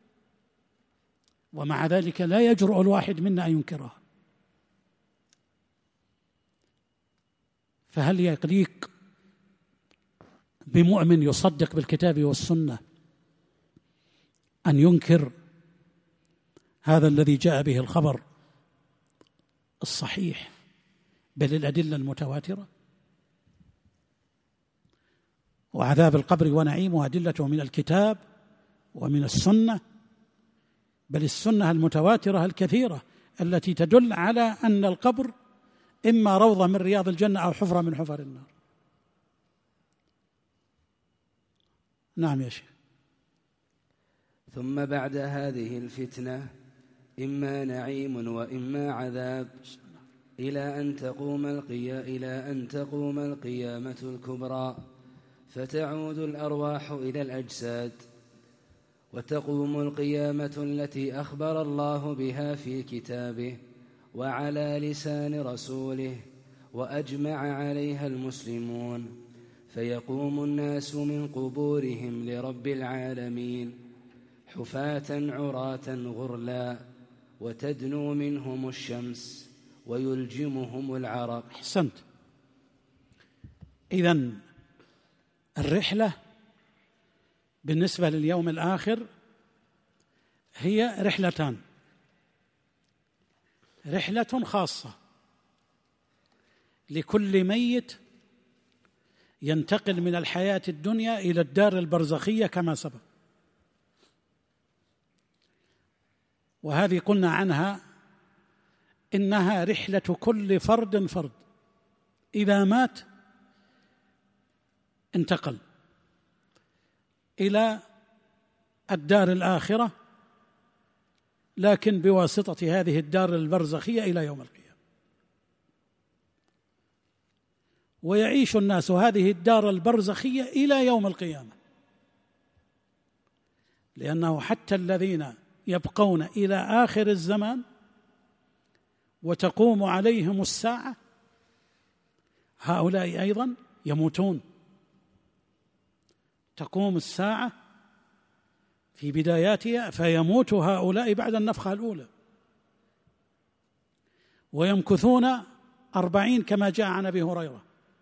ومع ذلك لا يجرؤ الواحد منا أن ينكرها. فهل يليق بمؤمن يصدق بالكتاب والسنة أن ينكر هذا الذي جاء به الخبر الصحيح بل الأدلة المتواترة؟ وعذاب القبر ونعيمه أدلته من الكتاب ومن السنة، بل السنة المتواترة الكثيرة التي تدل على أن القبر إما روضة من رياض الجنة أو حفرة من حفر النار. نعم يا شيخ. ثم بعد هذه الفتنة إما نعيم وإما عذاب إلى أن تقوم القيا إلى أن تقوم القيامة الكبرى، فتعود الأرواح إلى الأجساد، وتقوم القيامة التي أخبر الله بها في كتابه وعلى لسان رسوله وأجمع عليها المسلمون، فيقوم الناس من قبورهم لرب العالمين حفاة عراة غرلا، وتدنو منهم الشمس ويلجمهم العرق. أحسنت. إذن الرحلة بالنسبة لليوم الآخر هي رحلتان: رحلة خاصة لكل ميت ينتقل من الحياة الدنيا إلى الدار البرزخية كما سبق، وهذه قلنا عنها إنها رحلة كل فرد فرد، إذا مات انتقل إلى الدار الآخرة، لكن بواسطة هذه الدار البرزخية إلى يوم القيامة. ويعيش الناس هذه الدار البرزخية إلى يوم القيامة، لأنه حتى الذين يبقون إلى آخر الزمان وتقوم عليهم الساعة هؤلاء أيضا يموتون. تقوم الساعة في بداياتها فيموت هؤلاء بعد النفخة الأولى، ويمكثون أربعين كما جاء عن أبي هريرة،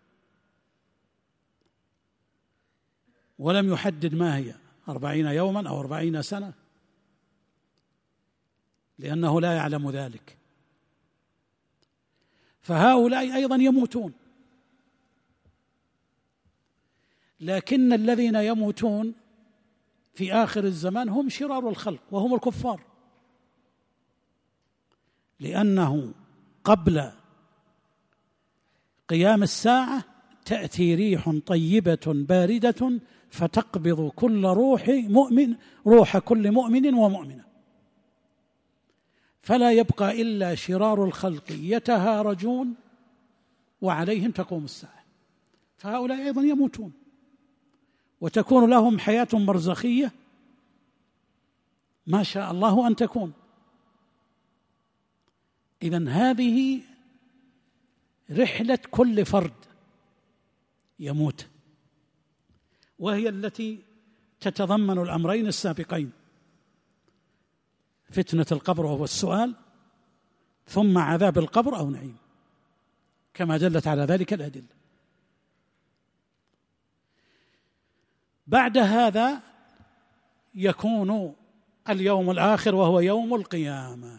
ولم يحدد ما هي، أربعين يوما أو أربعين سنة، لأنه لا يعلم ذلك. فهؤلاء أيضا يموتون، لكن الذين يموتون في آخر الزمان هم شرار الخلق وهم الكفار، لأنه قبل قيام الساعة تأتي ريح طيبة باردة فتقبض كل روح مؤمن روح كل مؤمن ومؤمنة، فلا يبقى إلا شرار الخلق يتهارجون وعليهم تقوم الساعة. فهؤلاء أيضا يموتون وتكون لهم حياة برزخية ما شاء الله أن تكون. إذن هذه رحلة كل فرد يموت، وهي التي تتضمن الأمرين السابقين: فتنة القبر وهو السؤال، ثم عذاب القبر أو نعيم، كما دلت على ذلك الأدلة. بعد هذا يكون اليوم الآخر وهو يوم القيامة،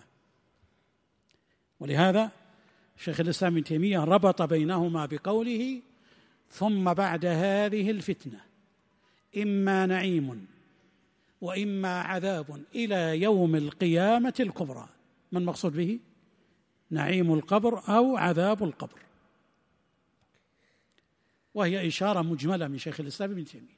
ولهذا شيخ الإسلام ابن تيمية ربط بينهما بقوله: ثم بعد هذه الفتنة إما نعيم وإما عذاب إلى يوم القيامة الكبرى. ما المقصود به؟ نعيم القبر أو عذاب القبر، وهي إشارة مجملة من شيخ الإسلام ابن تيمية.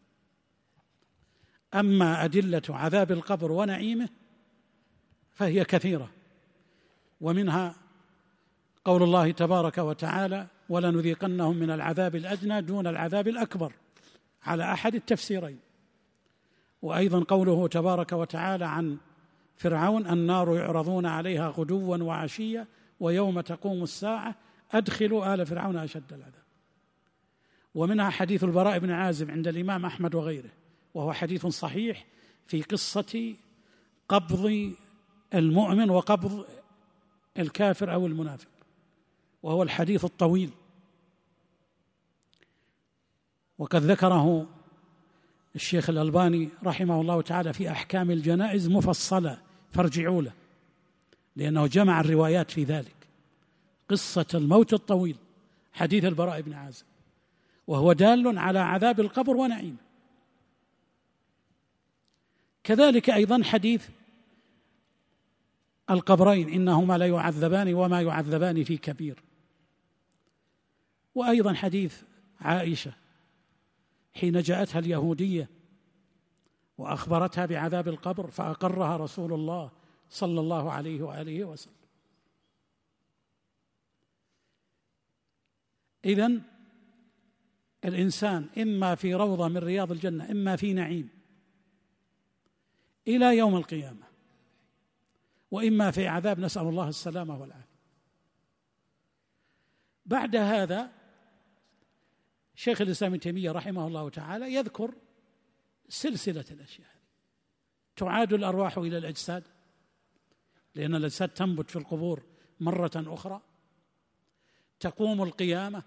أما أدلة عذاب القبر ونعيمه فهي كثيرة، ومنها قول الله تبارك وتعالى: ولنذيقنهم من العذاب الأدنى دون العذاب الأكبر، على أحد التفسيرين. وأيضا قوله تبارك وتعالى عن فرعون: النار يعرضون عليها غدوا وعشيا ويوم تقوم الساعة أدخلوا آل فرعون أشد العذاب. ومنها حديث البراء بن عازب عند الإمام أحمد وغيره، وهو حديث صحيح في قصة قبض المؤمن وقبض الكافر أو المنافق، وهو الحديث الطويل، وقد ذكره الشيخ الألباني رحمه الله تعالى في أحكام الجنائز مفصلة، فارجعوا له، لأنه جمع الروايات في ذلك. قصة الموت الطويل، حديث البراء بن عازب، وهو دال على عذاب القبر ونعيمه. كذلك أيضا حديث القبرين إنهما لا يعذبان وما يعذبان في كبير. وأيضا حديث عائشة حين جاءتها اليهودية وأخبرتها بعذاب القبر فأقرها رسول الله صلى الله عليه وآله وسلم. إذن الإنسان إما في روضة من رياض الجنة إما في نعيم إلى يوم القيامة، وإما في عذاب، نسأل الله السلامة والعافية. بعد هذا شيخ الإسلام ابن تيمية رحمه الله تعالى يذكر سلسلة الأشياء. تعاد الأرواح إلى الأجساد، لأن الأجساد تنبت في القبور مرة أخرى. تقوم القيامة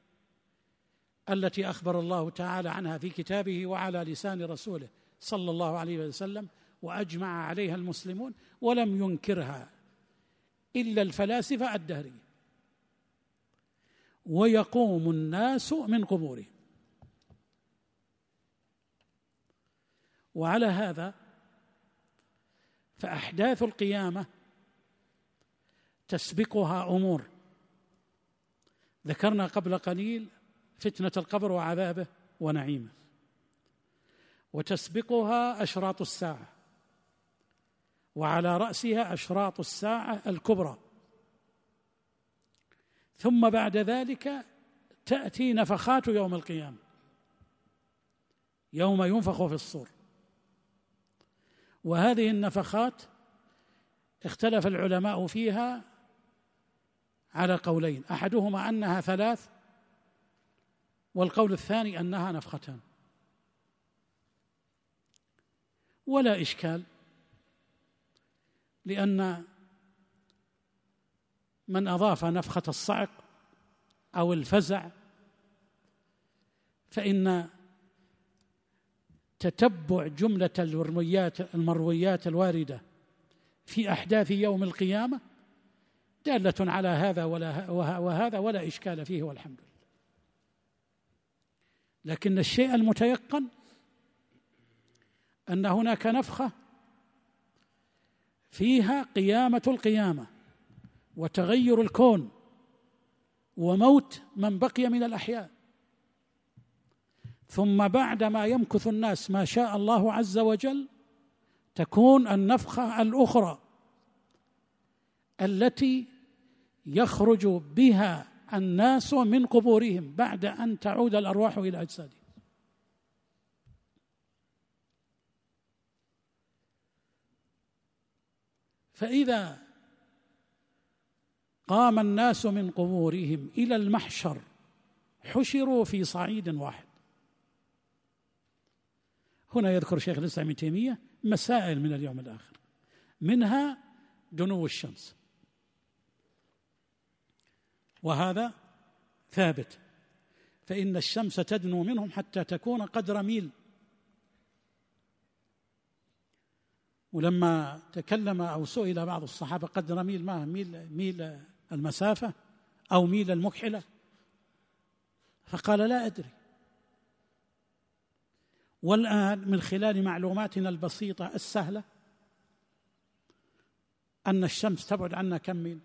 التي أخبر الله تعالى عنها في كتابه وعلى لسان رسوله صلى الله عليه وسلم، وأجمع عليها المسلمون ولم ينكرها إلا الفلاسفة الدهرية. ويقوم الناس من قبورهم. وعلى هذا فأحداث القيامة تسبقها أمور ذكرنا قبل قليل، فتنة القبر وعذابه ونعيمه، وتسبقها أشراط الساعة، وعلى رأسها أشراط الساعة الكبرى. ثم بعد ذلك تأتي نفخات يوم القيامة، يوم ينفخ في الصور. وهذه النفخات اختلف العلماء فيها على قولين، أحدهما أنها ثلاث، والقول الثاني أنها نفختان. ولا إشكال، لأن من أضاف نفخة الصعق أو الفزع فإن تتبع جملة المرويات المرويات الواردة في أحداث يوم القيامة دالة على هذا ولا وهذا ولا إشكال فيه والحمد لله. لكن الشيء المتيقن أن هناك نفخة فيها قيامة القيامة وتغير الكون وموت من بقي من الأحياء، ثم بعدما يمكث الناس ما شاء الله عز وجل تكون النفخة الأخرى التي يخرج بها الناس من قبورهم بعد أن تعود الأرواح إلى أجسادهم. فإذا قام الناس من قبورهم إلى المحشر حشروا في صعيد واحد. هنا يذكر شيخ الإسلام ابن تيمية مسائل من اليوم الآخر، منها دنو الشمس، وهذا ثابت، فإن الشمس تدنو منهم حتى تكون قدر ميل. ولما تكلم أو سئل بعض الصحابة قدر ميل، ما ميل ميل المسافة أو ميل المكحلة، فقال لا أدري. والآن من خلال معلوماتنا البسيطة السهلة أن الشمس تبعد عنا كم ميل؟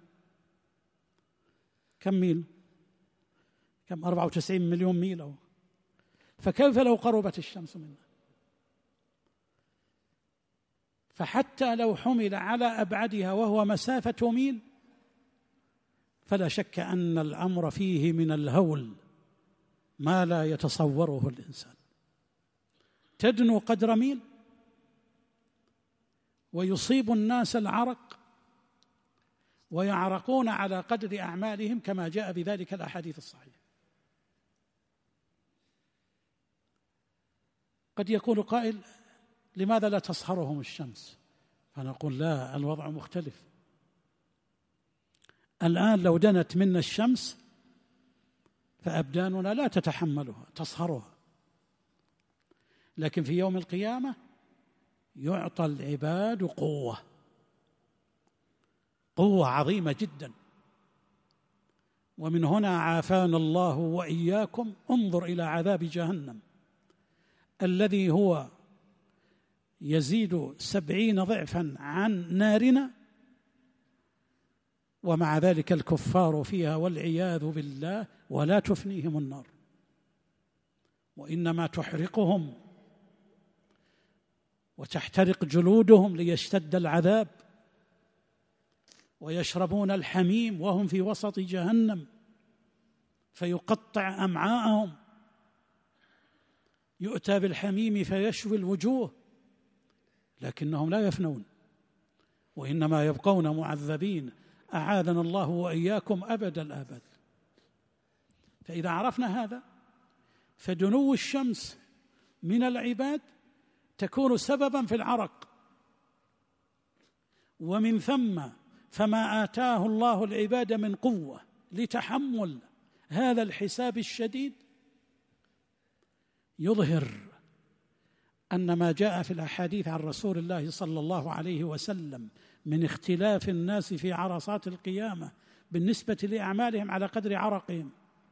كم ميل؟ كم؟ أربعة وتسعين مليون ميل أو. فكيف لو قربت الشمس منا؟ فحتى لو حمل على أبعدها وهو مسافة ميل فلا شك أن الأمر فيه من الهول ما لا يتصوره الإنسان. تدنو قدر ميل ويصيب الناس العرق ويعرقون على قدر أعمالهم كما جاء بذلك الأحاديث الصحيحة. قد يقول قائل لماذا لا تصهرهم الشمس؟ فنقول لا، الوضع مختلف. الآن لو دنت منا الشمس فأبداننا لا تتحملها، تصهرها، لكن في يوم القيامة يعطى العباد قوة قوة عظيمة جدا. ومن هنا عافانا الله وإياكم انظر إلى عذاب جهنم الذي هو يزيد سبعين ضعفا عن نارنا، ومع ذلك الكفار فيها والعياذ بالله ولا تفنيهم النار، وإنما تحرقهم وتحترق جلودهم ليشتد العذاب، ويشربون الحميم وهم في وسط جهنم فيقطع أمعاءهم، يؤتى بالحميم فيشوي الوجوه، لكنهم لا يفنون وإنما يبقون معذبين، أعاذنا الله وإياكم أبد الآباد. فإذا عرفنا هذا فدنو الشمس من العباد تكون سببا في العرق، ومن ثم فما آتاه الله العباد من قوة لتحمل هذا الحساب الشديد يظهر أن ما جاء في الأحاديث عن رسول الله صلى الله عليه وسلم من اختلاف الناس في عرصات القيامة بالنسبة لأعمالهم على قدر عرقهم،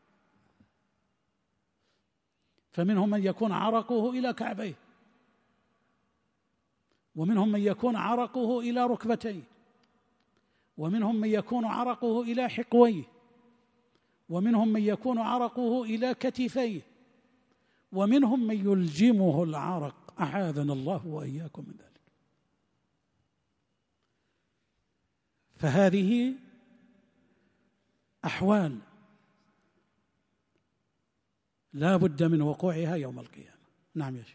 فمنهم من يكون عرقه إلى كعبيه، ومنهم من يكون عرقه إلى ركبتيه، ومنهم من يكون عرقه إلى حقويه، ومنهم من يكون عرقه إلى كتفيه، ومنهم من يلجمه العرق، أعاذنا الله وإياكم من ذلك. فهذه أحوال لا بد من وقوعها يوم القيامة. نعم يا شيخ.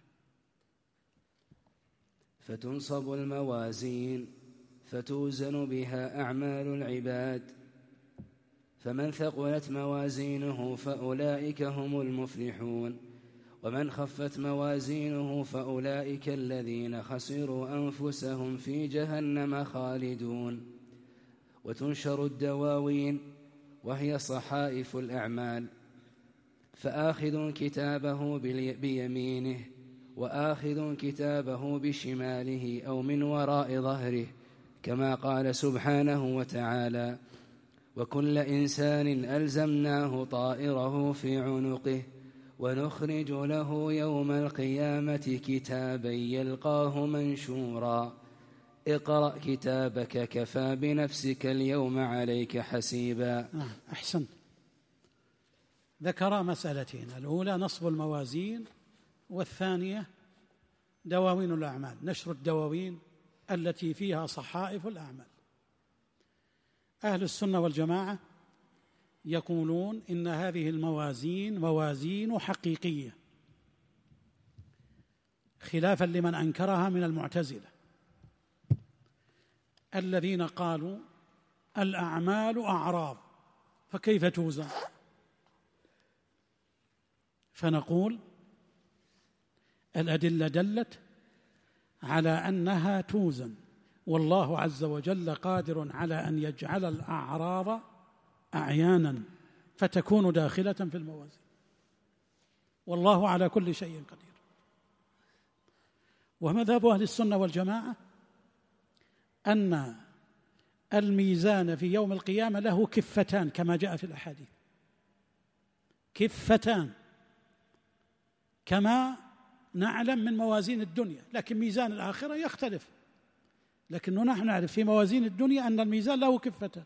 فتنصب الموازين فتوزن بها أعمال العباد، فمن ثقلت موازينه فأولئك هم المفلحون، ومن خفت موازينه فأولئك الذين خسروا أنفسهم في جهنم خالدون. وتنشر الدواوين وهي صحائف الأعمال، فآخذ كتابه بيمينه وآخذ كتابه بشماله أو من وراء ظهره، كما قال سبحانه وتعالى: وكل إنسان ألزمناه طائره في عنقه ونخرج له يوم القيامة كتابا يلقاه منشورا اقرأ كتابك كفى بنفسك اليوم عليك حسيبا. أحسن. ذكر مسألتين، الأولى نصب الموازين، والثانية دواوين الأعمال، نشر الدواوين التي فيها صحائف الأعمال. أهل السنة والجماعة يقولون إن هذه الموازين موازين حقيقية، خلافا لمن أنكرها من المعتزلة الذين قالوا الأعمال أعراض فكيف توزن؟ فنقول الأدلة دلت على أنها توزن، والله عز وجل قادر على أن يجعل الأعراض أعيانا فتكون داخلة في الموازين، والله على كل شيء قدير. ومذهب أهل السنة والجماعة أن الميزان في يوم القيامة له كفتان كما جاء في الأحاديث، كفتان كما نعلم من موازين الدنيا، لكن ميزان الآخرة يختلف، لكنه نحن نعرف في موازين الدنيا أن الميزان له كفتان،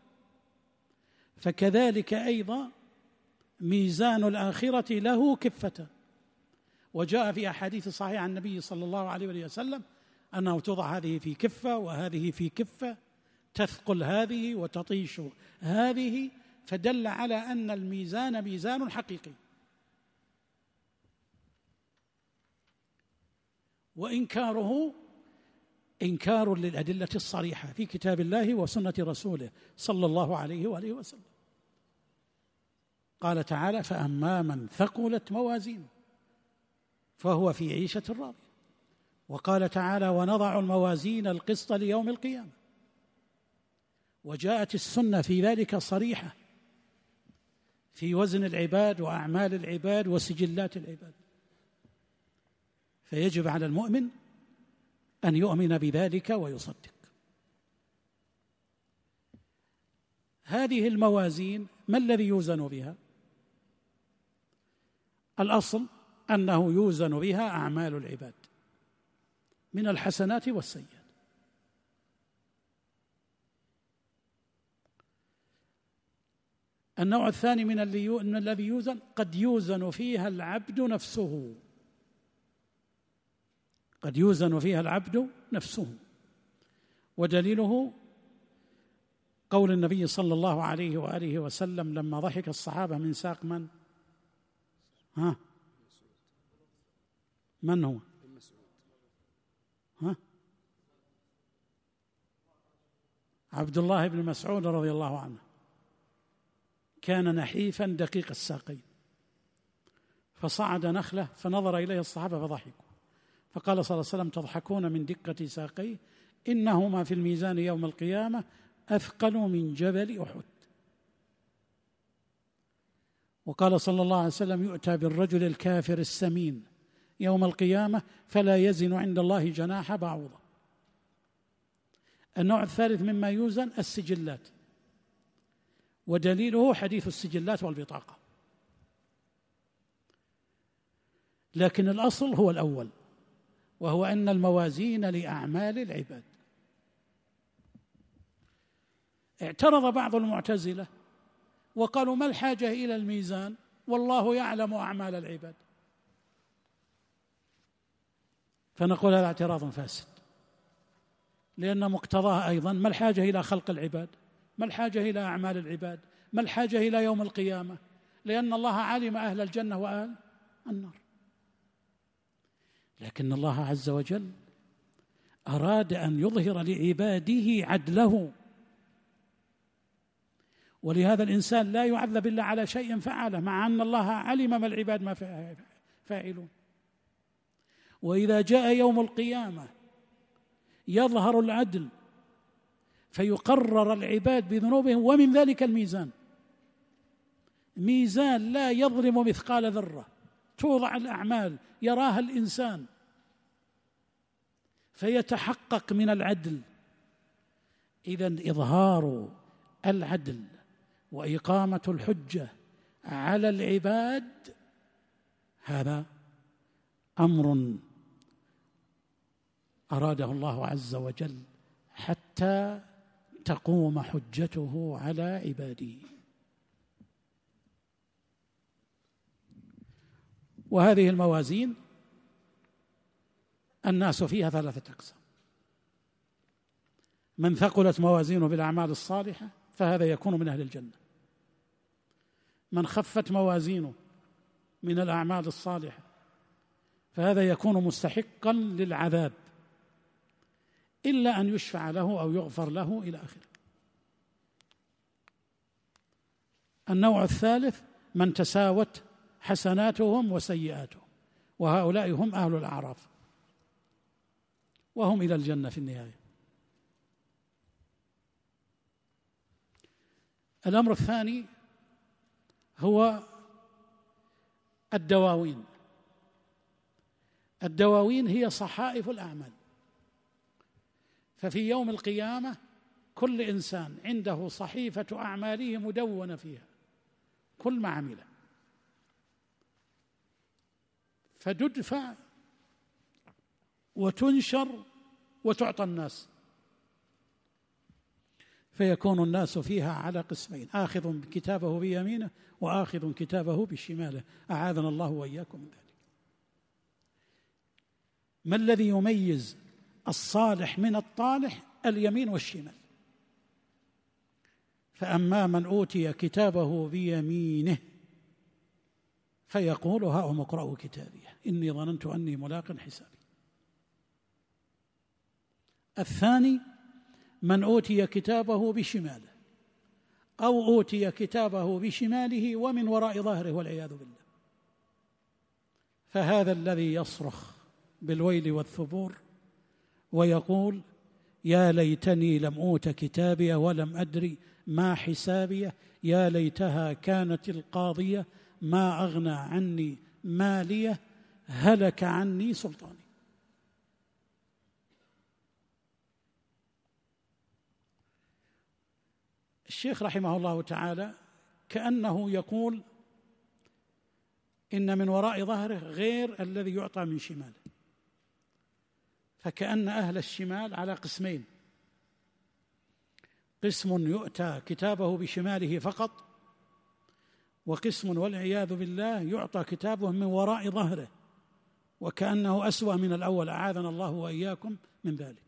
فكذلك أيضا ميزان الآخرة له كفتان. وجاء في أحاديث صحيحة عن النبي صلى الله عليه وسلم أنه توضع هذه في كفة وهذه في كفة، تثقل هذه وتطيش هذه، فدل على أن الميزان ميزان حقيقي. وإنكاره إنكار للأدلة الصريحة في كتاب الله وسنة رسوله صلى الله عليه وآله وسلم. قال تعالى: فأما من ثقلت موازينه فهو في عيشة راضية. وقال تعالى: ونضع الموازين القسط ليوم القيامة. وجاءت السنة في ذلك صريحة في وزن العباد وأعمال العباد وسجلات العباد. فيجب على المؤمن أن يؤمن بذلك ويصدق. هذه الموازين ما الذي يوزن بها؟ الأصل أنه يوزن بها أعمال العباد من الحسنات والسيئات. النوع الثاني من الذي يوزن قد يوزن فيها العبد نفسه، قد يوزن فيها العبد نفسه، ودليله قول النبي صلى الله عليه وآله وسلم لما ضحك الصحابة من ساق من؟ ها؟ من هو؟ ها؟ عبد الله بن مسعود رضي الله عنه، كان نحيفا دقيق الساقين، فصعد نخلة فنظر إليه الصحابة فضحكوا، فقال صلى الله عليه وسلم: تضحكون من دقة ساقيه، إنهما في الميزان يوم القيامة أثقل من جبل أحد. وقال صلى الله عليه وسلم: يؤتى بالرجل الكافر السمين يوم القيامة فلا يزن عند الله جناح بعوضة. النوع الثالث مما يوزن السجلات، ودليله حديث السجلات والبطاقة، لكن الأصل هو الأول، وهو أن الموازين لأعمال العباد. اعترض بعض المعتزلة وقالوا: ما الحاجة إلى الميزان والله يعلم أعمال العباد؟ فنقول هذا اعتراض فاسد، لأن مقتضاه أيضا ما الحاجة إلى خلق العباد، ما الحاجة إلى أعمال العباد، ما الحاجة إلى يوم القيامة، لأن الله علم أهل الجنة وأهل النار. لكن الله عز وجل أراد أن يظهر لعباده عدله، ولهذا الإنسان لا يعذب إلا على شيء فعله، مع أن الله علم ما العباد ما فاعلون. وإذا جاء يوم القيامة يظهر العدل فيقرر العباد بذنوبهم، ومن ذلك الميزان، ميزان لا يظلم مثقال ذرة، توضع الأعمال يراها الإنسان فيتحقق من العدل. إذن إظهار العدل وإقامة الحجة على العباد هذا أمر أراده الله عز وجل حتى تقوم حجته على عباده. وهذه الموازين الناس فيها ثلاثة أقسام: من ثقلت موازينه بالأعمال الصالحة فهذا يكون من أهل الجنة، من خفت موازينه من الأعمال الصالحة فهذا يكون مستحقا للعذاب إلا أن يشفع له أو يغفر له إلى آخره. النوع الثالث من تساوت حسناتهم وسيئاتهم، وهؤلاء هم أهل الأعراف، وهم إلى الجنة في النهاية. الأمر الثاني هو الدواوين. الدواوين هي صحائف الأعمال، ففي يوم القيامة كل إنسان عنده صحيفة أعماله مدونة فيها كل ما عمله، فتدفع وتنشر وتعطى الناس، فيكون الناس فيها على قسمين: آخذ كتابه بيمينه وآخذ كتابه بشماله، أعاذنا الله وإياكم من ذلك. ما الذي يميز الصالح من الطالح؟ اليمين والشمال. فأما من أوتي كتابه بيمينه فيقول: هاؤم اقرءوا كتابيه إني ظننت أني ملاق حسابي. الثاني من أوتي كتابه بشماله أو أوتي كتابه بشماله ومن وراء ظهره والعياذ بالله، فهذا الذي يصرخ بالويل والثبور ويقول: يا ليتني لم أوت كتابي ولم أدري ما حسابيه، يا ليتها كانت القاضية ما أغنى عني ماليه، هلك عني سلطاني. الشيخ رحمه الله تعالى كأنه يقول إن من وراء ظهره غير الذي يعطى من شماله، فكأن أهل الشمال على قسمين: قسم يؤتى كتابه بشماله فقط، وقسم والعياذ بالله يعطى كتابه من وراء ظهره، وكأنه أسوأ من الأول، أعاذنا الله وإياكم من ذلك.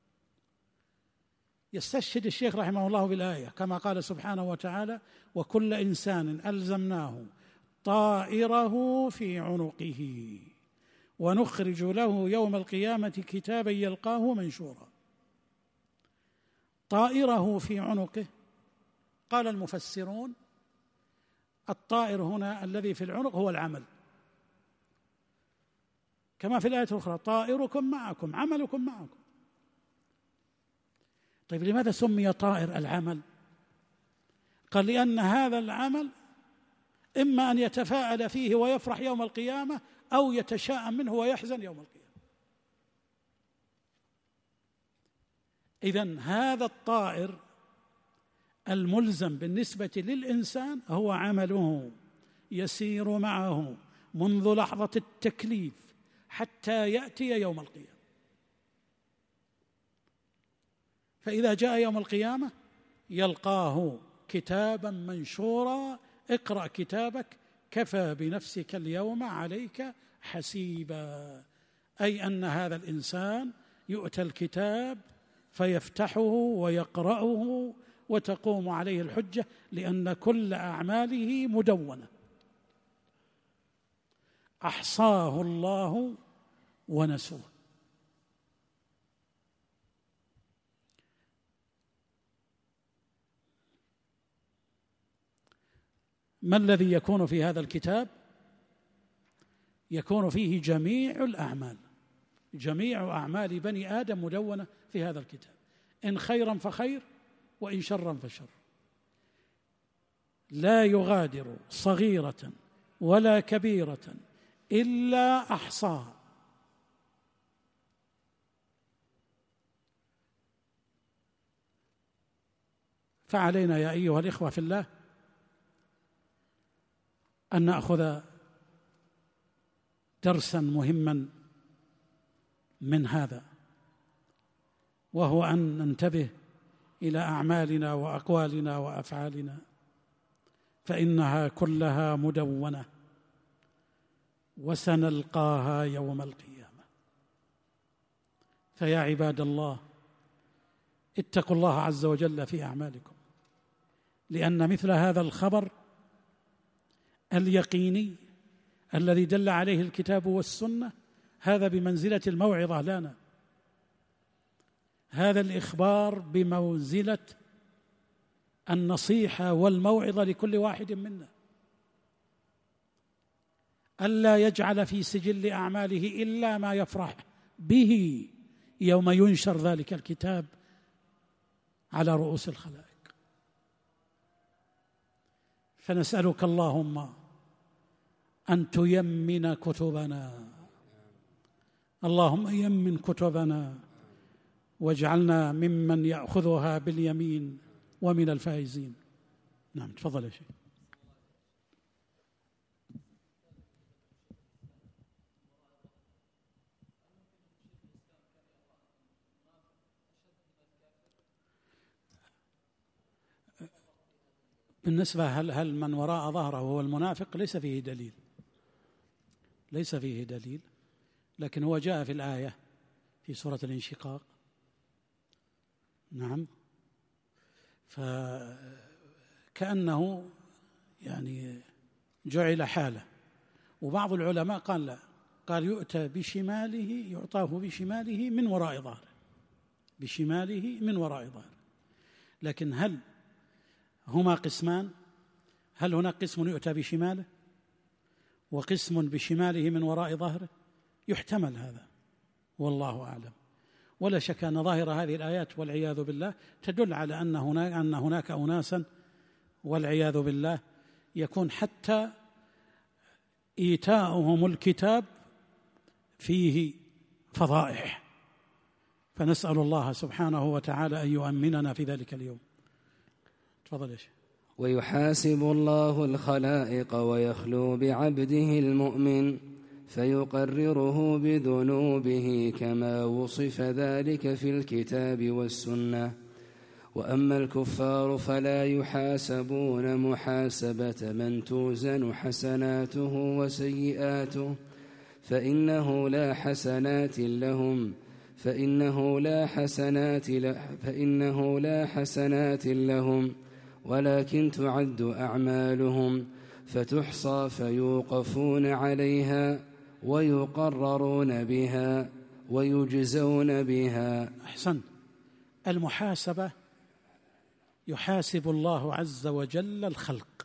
يستشهد الشيخ رحمه الله بالآية كما قال سبحانه وتعالى: وكل إنسان ألزمناه طائره في عنقه ونخرج له يوم القيامة كتابا يلقاه منشورا. طائره في عنقه، قال المفسرون: الطائر هنا الذي في العنق هو العمل، كما في الآية الأخرى: طائركم معكم، عملكم معكم. طيب لماذا سمي طائر العمل؟ قال: لأن هذا العمل إما أن يتفاءل فيه ويفرح يوم القيامة، أو يتشاءم منه ويحزن يوم القيامة. إذن هذا الطائر الملزم بالنسبة للإنسان هو عمله، يسير معه منذ لحظة التكليف حتى يأتي يوم القيامة. فإذا جاء يوم القيامة يلقاه كتابا منشورا: اقرأ كتابك كفى بنفسك اليوم عليك حسيبا. أي أن هذا الإنسان يؤتى الكتاب فيفتحه ويقرأه وتقوم عليه الحجة، لأن كل أعماله مدونة أحصاه الله ونسوه. ما الذي يكون في هذا الكتاب؟ يكون فيه جميع الأعمال، جميع أعمال بني آدم مدونة في هذا الكتاب، إن خيرا فخير وإن شرا فشر. لا يغادر صغيرة ولا كبيرة إلا أحصاها. فعلينا يا أيها الإخوة في الله أن نأخذ درسا مهما من هذا، وهو أن ننتبه إلى أعمالنا وأقوالنا وأفعالنا، فإنها كلها مدونة وسنلقاها يوم القيامة. فيا عباد الله، اتقوا الله عز وجل في أعمالكم، لأن مثل هذا الخبر اليقيني الذي دل عليه الكتاب والسنة هذا بمنزلة الموعظة لنا، هذا الإخبار بمنزلة النصيحة والموعظة لكل واحد منا، ألا يجعل في سجل أعماله إلا ما يفرح به يوم ينشر ذلك الكتاب على رؤوس الخلائق. فنسألك اللهم أن تيمن كتبنا، اللهم يمن كتبنا واجعلنا ممن يأخذها باليمين ومن الفائزين. نعم، تفضل يا شيخ. بالنسبة هل هل من وراء ظهره هو المنافق؟ ليس فيه دليل، ليس فيه دليل، لكن هو جاء في الآية في سورة الانشقاق. نعم، فكأنه يعني جعل حالة. وبعض العلماء قال لا، قال يؤتى بشماله، يعطاه بشماله من وراء ظهره، بشماله من وراء ظهره. لكن هل هما قسمان؟ هل هناك قسم يؤتى بشماله وقسم بشماله من وراء ظهره؟ يحتمل هذا، والله أعلم. ولا شك أن ظاهر هذه الآيات والعياذ بالله تدل على أن هناك أن هناك أناسا والعياذ بالله يكون حتى إيتاؤهم الكتاب فيه فضائح، فنسأل الله سبحانه وتعالى أن يؤمننا في ذلك اليوم. تفضل يا شيخ. ويحاسب الله الخلائق ويخلو بعبده المؤمن فيقرره بذنوبه كما وصف ذلك في الكتاب والسنة. وأما الكفار فلا يحاسبون محاسبة من توزن حسناته وسيئاته فإنه لا حسنات لهم فإنه لا حسنات فإنه لا حسنات لهم ولكن تعد أعمالهم فتحصى فيوقفون عليها ويقررون بها ويجزون بها. أحسن. المحاسبة يحاسب الله عز وجل الخلق،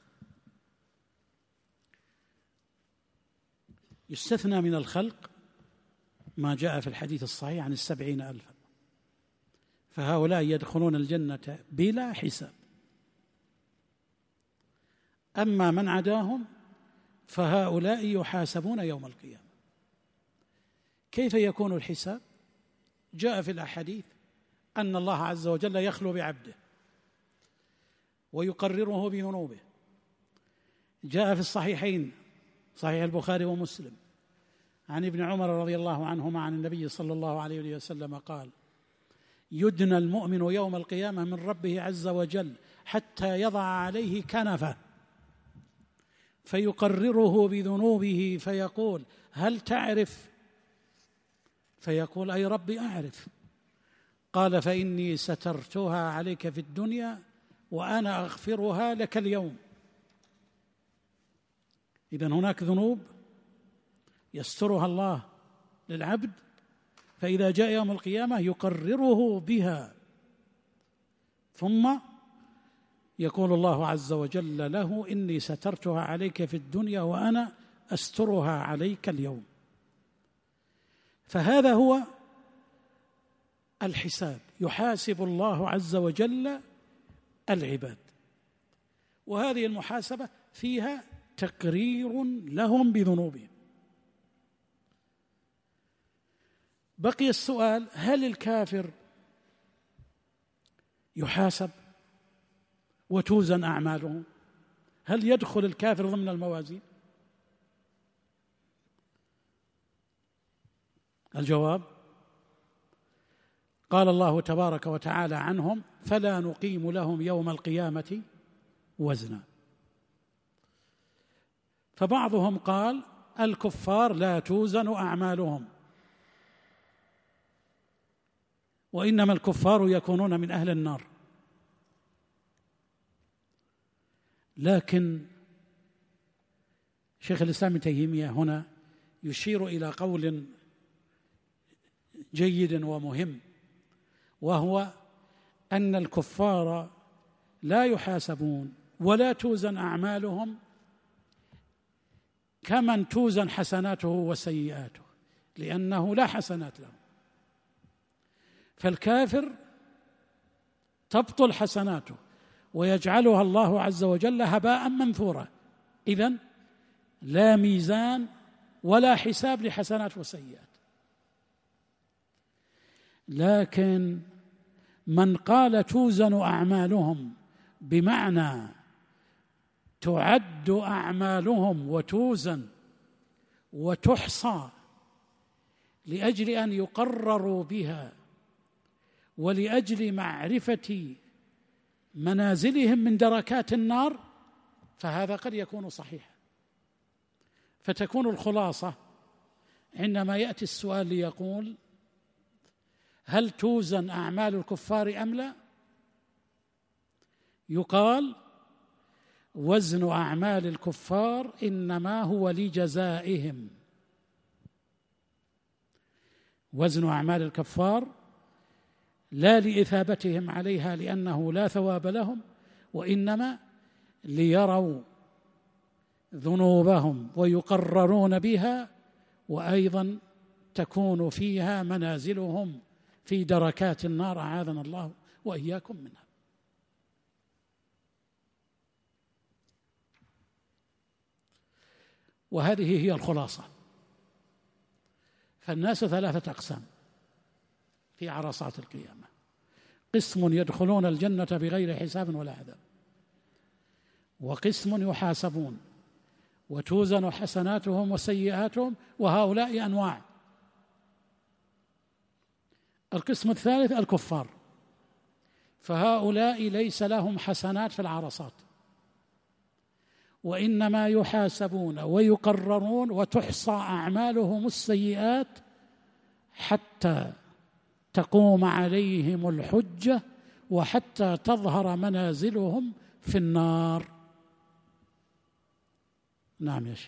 يستثنى من الخلق ما جاء في الحديث الصحيح عن السبعين ألفا، فهؤلاء يدخلون الجنة بلا حساب. أما من عداهم فهؤلاء يحاسبون يوم القيامة. كيف يكون الحساب؟ جاء في الأحاديث أن الله عز وجل يخلو بعبده ويقرره بذنوبه. جاء في الصحيحين صحيح البخاري ومسلم عن ابن عمر رضي الله عنهما عن النبي صلى الله عليه وسلم قال: يدنى المؤمن يوم القيامة من ربه عز وجل حتى يضع عليه كنفه فيقرره بذنوبه فيقول: هل تعرف؟ فيقول: أي ربي أعرف. قال: فإني سترتها عليك في الدنيا وأنا أغفرها لك اليوم. إذن هناك ذنوب يسترها الله للعبد، فإذا جاء يوم القيامة يقرره بها، ثم يقول الله عز وجل له: إني سترتها عليك في الدنيا وأنا أسترها عليك اليوم. فهذا هو الحساب، يحاسب الله عز وجل العباد، وهذه المحاسبة فيها تقرير لهم بذنوبهم. بقي السؤال: هل الكافر يحاسب وتوزن أعماله؟ هل يدخل الكافر ضمن الموازين؟ الجواب: قال الله تبارك وتعالى عنهم: فلا نقيم لهم يوم القيامة وزنا. فبعضهم قال: الكفار لا توزن أعمالهم، وإنما الكفار يكونون من أهل النار. لكن شيخ الإسلام ابن تيمية هنا يشير إلى قول جيد ومهم، وهو أن الكفار لا يحاسبون ولا توزن أعمالهم كمن توزن حسناته وسيئاته، لأنه لا حسنات له. فالكافر تبطل حسناته ويجعلها الله عز وجل هباء منثورا، إذن لا ميزان ولا حساب لحسنات وسيئات. لكن من قال توزن أعمالهم بمعنى تعد أعمالهم وتوزن وتحصى لأجل أن يقرروا بها ولأجل معرفة منازلهم من دركات النار، فهذا قد يكون صحيحا. فتكون الخلاصة عندما يأتي السؤال ليقول: هل توزن أعمال الكفار أم لا؟ يقال: وزن أعمال الكفار إنما هو لجزائهم. وزن أعمال الكفار لا لإثابتهم عليها لأنه لا ثواب لهم، وإنما ليروا ذنوبهم ويقررون بها، وأيضا تكون فيها منازلهم في دركات النار، أعاذنا الله وإياكم منها. وهذه هي الخلاصة. فالناس ثلاثة أقسام في عرصات القيامة: قسم يدخلون الجنة بغير حساب ولا عذاب، وقسم يحاسبون وتوزن حسناتهم وسيئاتهم، وهؤلاء أنواع. القسم الثالث الكفار، فهؤلاء ليس لهم حسنات في العرصات، وإنما يحاسبون ويقررون وتحصى أعمالهم السيئات حتى تقوم عليهم الحجة وحتى تظهر منازلهم في النار. نعم يا شيخ.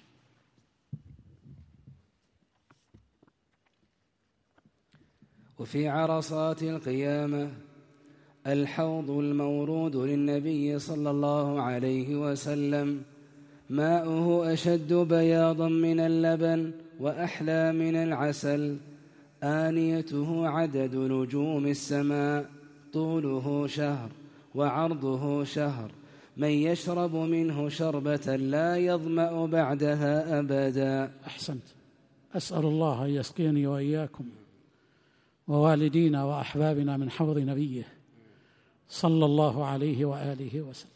وفي عرصات القيامة الحوض المورود للنبي صلى الله عليه وسلم، ماؤه أشد بياضا من اللبن وأحلى من العسل، آنيته عدد نجوم السماء، طوله شهر وعرضه شهر، من يشرب منه شربة لا يظمأ بعدها أبدا. أحسنت. أسأل الله أن يسقيني وإياكم ووالدينا وأحبابنا من حوض نبيه صلى الله عليه وآله وسلم.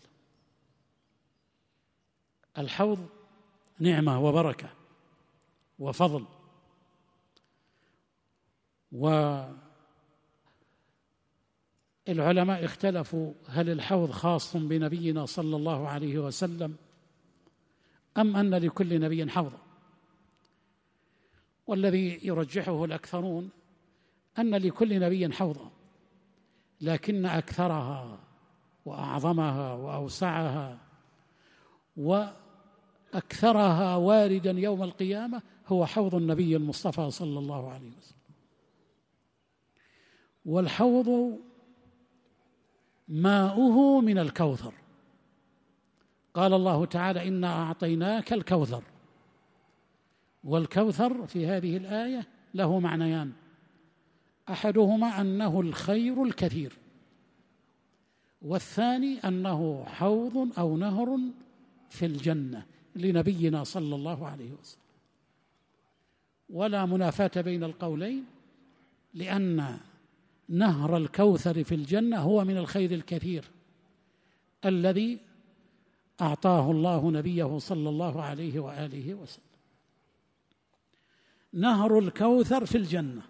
الحوض نعمة وبركة وفضل، والعلماء اختلفوا هل الحوض خاص بنبينا صلى الله عليه وسلم أم أن لكل نبي حوضا، والذي يرجحه الأكثرون أن لكل نبي حوضا، لكن أكثرها وأعظمها وأوسعها وأكثرها واردا يوم القيامة هو حوض النبي المصطفى صلى الله عليه وسلم. والحوض ماؤه من الكوثر، قال الله تعالى إنا أعطيناك الكوثر، والكوثر في هذه الآية له معنيان، أحدهما أنه الخير الكثير، والثاني أنه حوض أو نهر في الجنة لنبينا صلى الله عليه وسلم. ولا منافاة بين القولين، لأن نهر الكوثر في الجنة هو من الخير الكثير الذي أعطاه الله نبيه صلى الله عليه وآله وسلم. نهر الكوثر في الجنة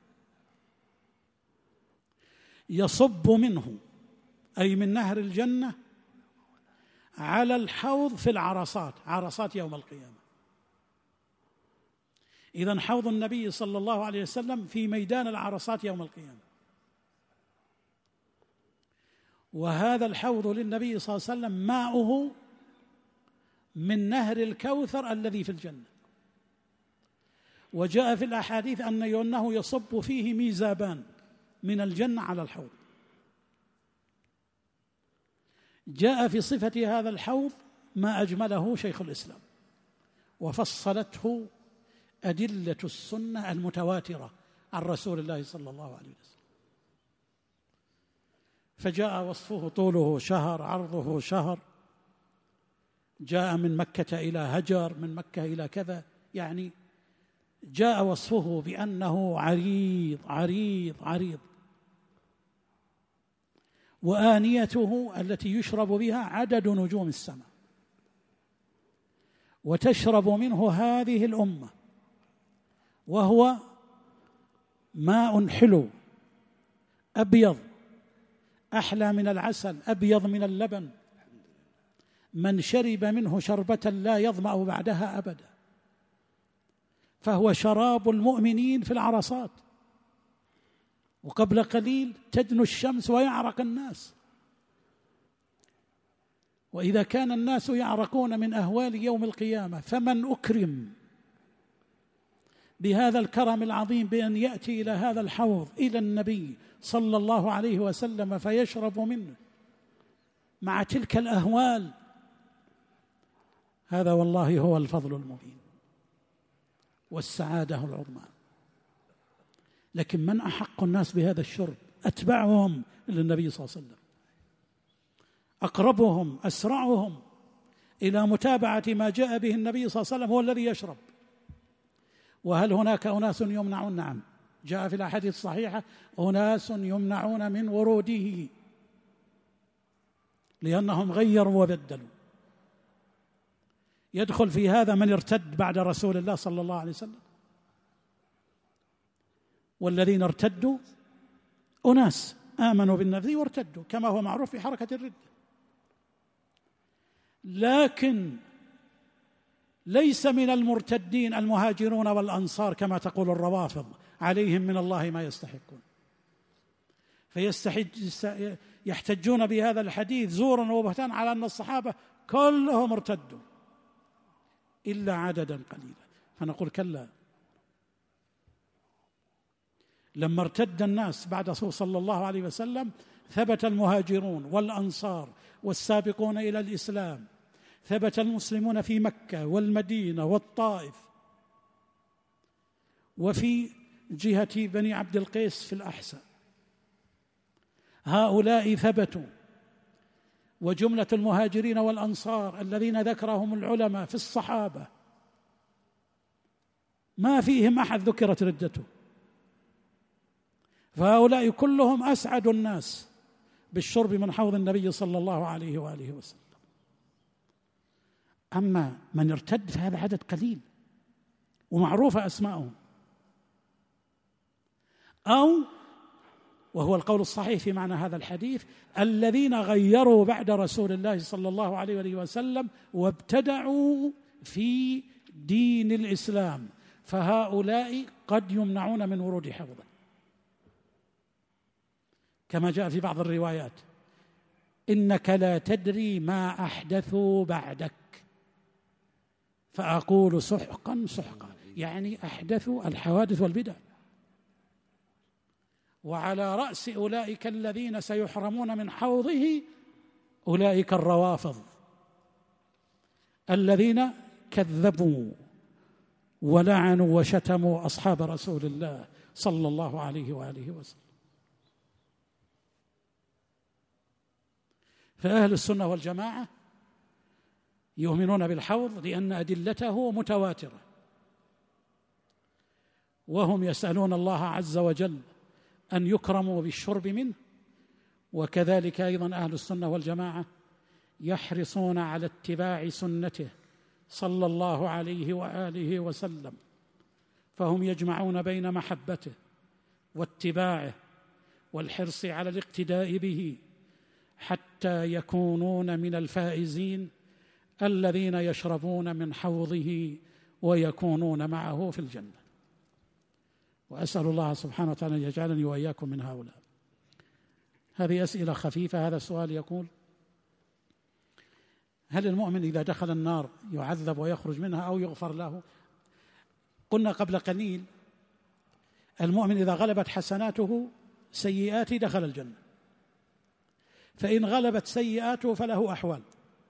يصب منه، أي من نهر الجنة، على الحوض في العرصات، عرصات يوم القيامة. إذن حوض النبي صلى الله عليه وسلم في ميدان العرصات يوم القيامة، وهذا الحوض للنبي صلى الله عليه وسلم ماؤه من نهر الكوثر الذي في الجنة. وجاء في الأحاديث أنه يصب فيه ميزابان من الجنة على الحوض. جاء في صفة هذا الحوض ما أجمله شيخ الإسلام، وفصلته أدلة السنة المتواترة عن رسول الله صلى الله عليه وسلم. فجاء وصفه طوله شهر، عرضه شهر، جاء من مكة إلى هجر، من مكة إلى كذا، يعني جاء وصفه بأنه عريض عريض عريض. وآنيته التي يشرب بها عدد نجوم السماء، وتشرب منه هذه الأمة، وهو ماء حلو أبيض أحلى من العسل، أبيض من اللبن، من شرب منه شربة لا يظمأ بعدها أبدا، فهو شراب المؤمنين في العرصات. وقبل قليل تدنو الشمس ويعرق الناس، وإذا كان الناس يعرقون من أهوال يوم القيامة، فمن أكرم بهذا الكرم العظيم بأن يأتي إلى هذا الحوض إلى النبي صلى الله عليه وسلم فيشرب منه مع تلك الأهوال، هذا والله هو الفضل المبين والسعادة العظمى. لكن من أحق الناس بهذا الشرب؟ أتبعهم للنبي صلى الله عليه وسلم، أقربهم أسرعهم إلى متابعة ما جاء به النبي صلى الله عليه وسلم هو الذي يشرب. وهل هناك أناس يمنعون؟ نعم، جاء في الأحاديث الصحيحة أناس يمنعون من وروده لأنهم غيروا وبدلوا. يدخل في هذا من ارتد بعد رسول الله صلى الله عليه وسلم، والذين ارتدوا أناس آمنوا بالنبي وارتدوا كما هو معروف في حركة الردة، لكن ليس من المرتدين المهاجرون والأنصار كما تقول الروافض عليهم من الله ما يستحقون، فيحتجون بهذا الحديث زورا وبهتان على أن الصحابة كلهم ارتدوا إلا عددا قليلا. فنقول كلا، لما ارتد الناس بعد صلى الله عليه وسلم ثبت المهاجرون والأنصار والسابقون إلى الإسلام، ثبت المسلمون في مكة والمدينة والطائف، وفي جهة بني عبد القيس في الأحساء، هؤلاء ثبتوا. وجملة المهاجرين والأنصار الذين ذكرهم العلماء في الصحابة ما فيهم أحد ذكرت ردته، فهؤلاء كلهم أسعد الناس بالشرب من حوض النبي صلى الله عليه وآله وسلم. أما من ارتد فهذا عدد قليل ومعروفة أسماءهم، أو وهو القول الصحيح في معنى هذا الحديث الذين غيروا بعد رسول الله صلى الله عليه وآله وسلم وابتدعوا في دين الإسلام، فهؤلاء قد يمنعون من ورود حوضه كما جاء في بعض الروايات: إنك لا تدري ما أحدثوا بعدك، فأقول سحقا سحقا، يعني أحدثوا الحوادث والبدع. وعلى رأس أولئك الذين سيحرمون من حوضه أولئك الروافض الذين كذبوا ولعنوا وشتموا أصحاب رسول الله صلى الله عليه وآله وسلم. فأهل السنة والجماعة يؤمنون بالحوض لأن أدلته متواترة، وهم يسألون الله عز وجل أن يكرموا بالشرب منه، وكذلك أيضا أهل السنة والجماعة يحرصون على اتباع سنته صلى الله عليه وآله وسلم، فهم يجمعون بين محبته واتباعه والحرص على الاقتداء به حتى يكونون من الفائزين الذين يشربون من حوضه ويكونون معه في الجنة. وأسأل الله سبحانه وتعالى أن يجعلني وإياكم من هؤلاء. هذه أسئلة خفيفة. هذا السؤال يقول: هل المؤمن إذا دخل النار يعذب ويخرج منها أو يغفر له؟ قلنا قبل قليل المؤمن إذا غلبت حسناته سيئاته دخل الجنة، فإن غلبت سيئاته فله أحوال،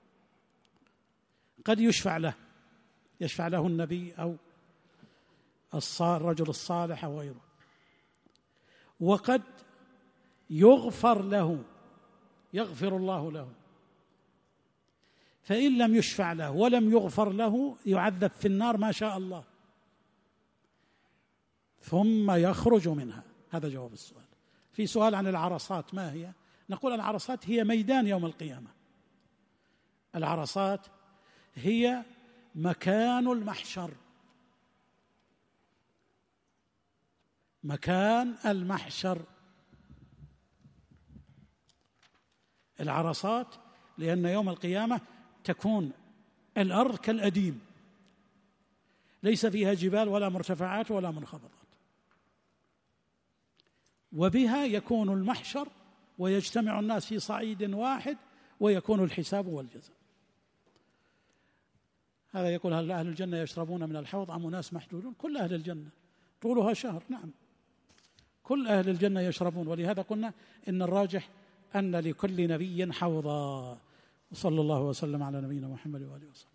قد يشفع له، يشفع له النبي أو الرجل الصالح أو غيره، وقد يغفر له، يغفر الله له. فإن لم يشفع له ولم يغفر له يعذب في النار ما شاء الله ثم يخرج منها. هذا جواب السؤال. في سؤال عن العرصات، ما هي؟ نقول العرصات هي ميدان يوم القيامة. العرصات هي مكان المحشر، مكان المحشر. العرصات لأن يوم القيامة تكون الأرض كالأديم، ليس فيها جبال ولا مرتفعات ولا منخفضات، وبها يكون المحشر ويجتمع الناس في صعيد واحد ويكون الحساب والجزاء. هذا يقول: هل أهل الجنة يشربون من الحوض أم ناس محدودون؟ كل أهل الجنة، طولها شهر. نعم، كل أهل الجنة يشربون، ولهذا قلنا إن الراجح أن لكل نبي حوضا. وصلى الله وسلم على نبينا محمد وآله وصحبه.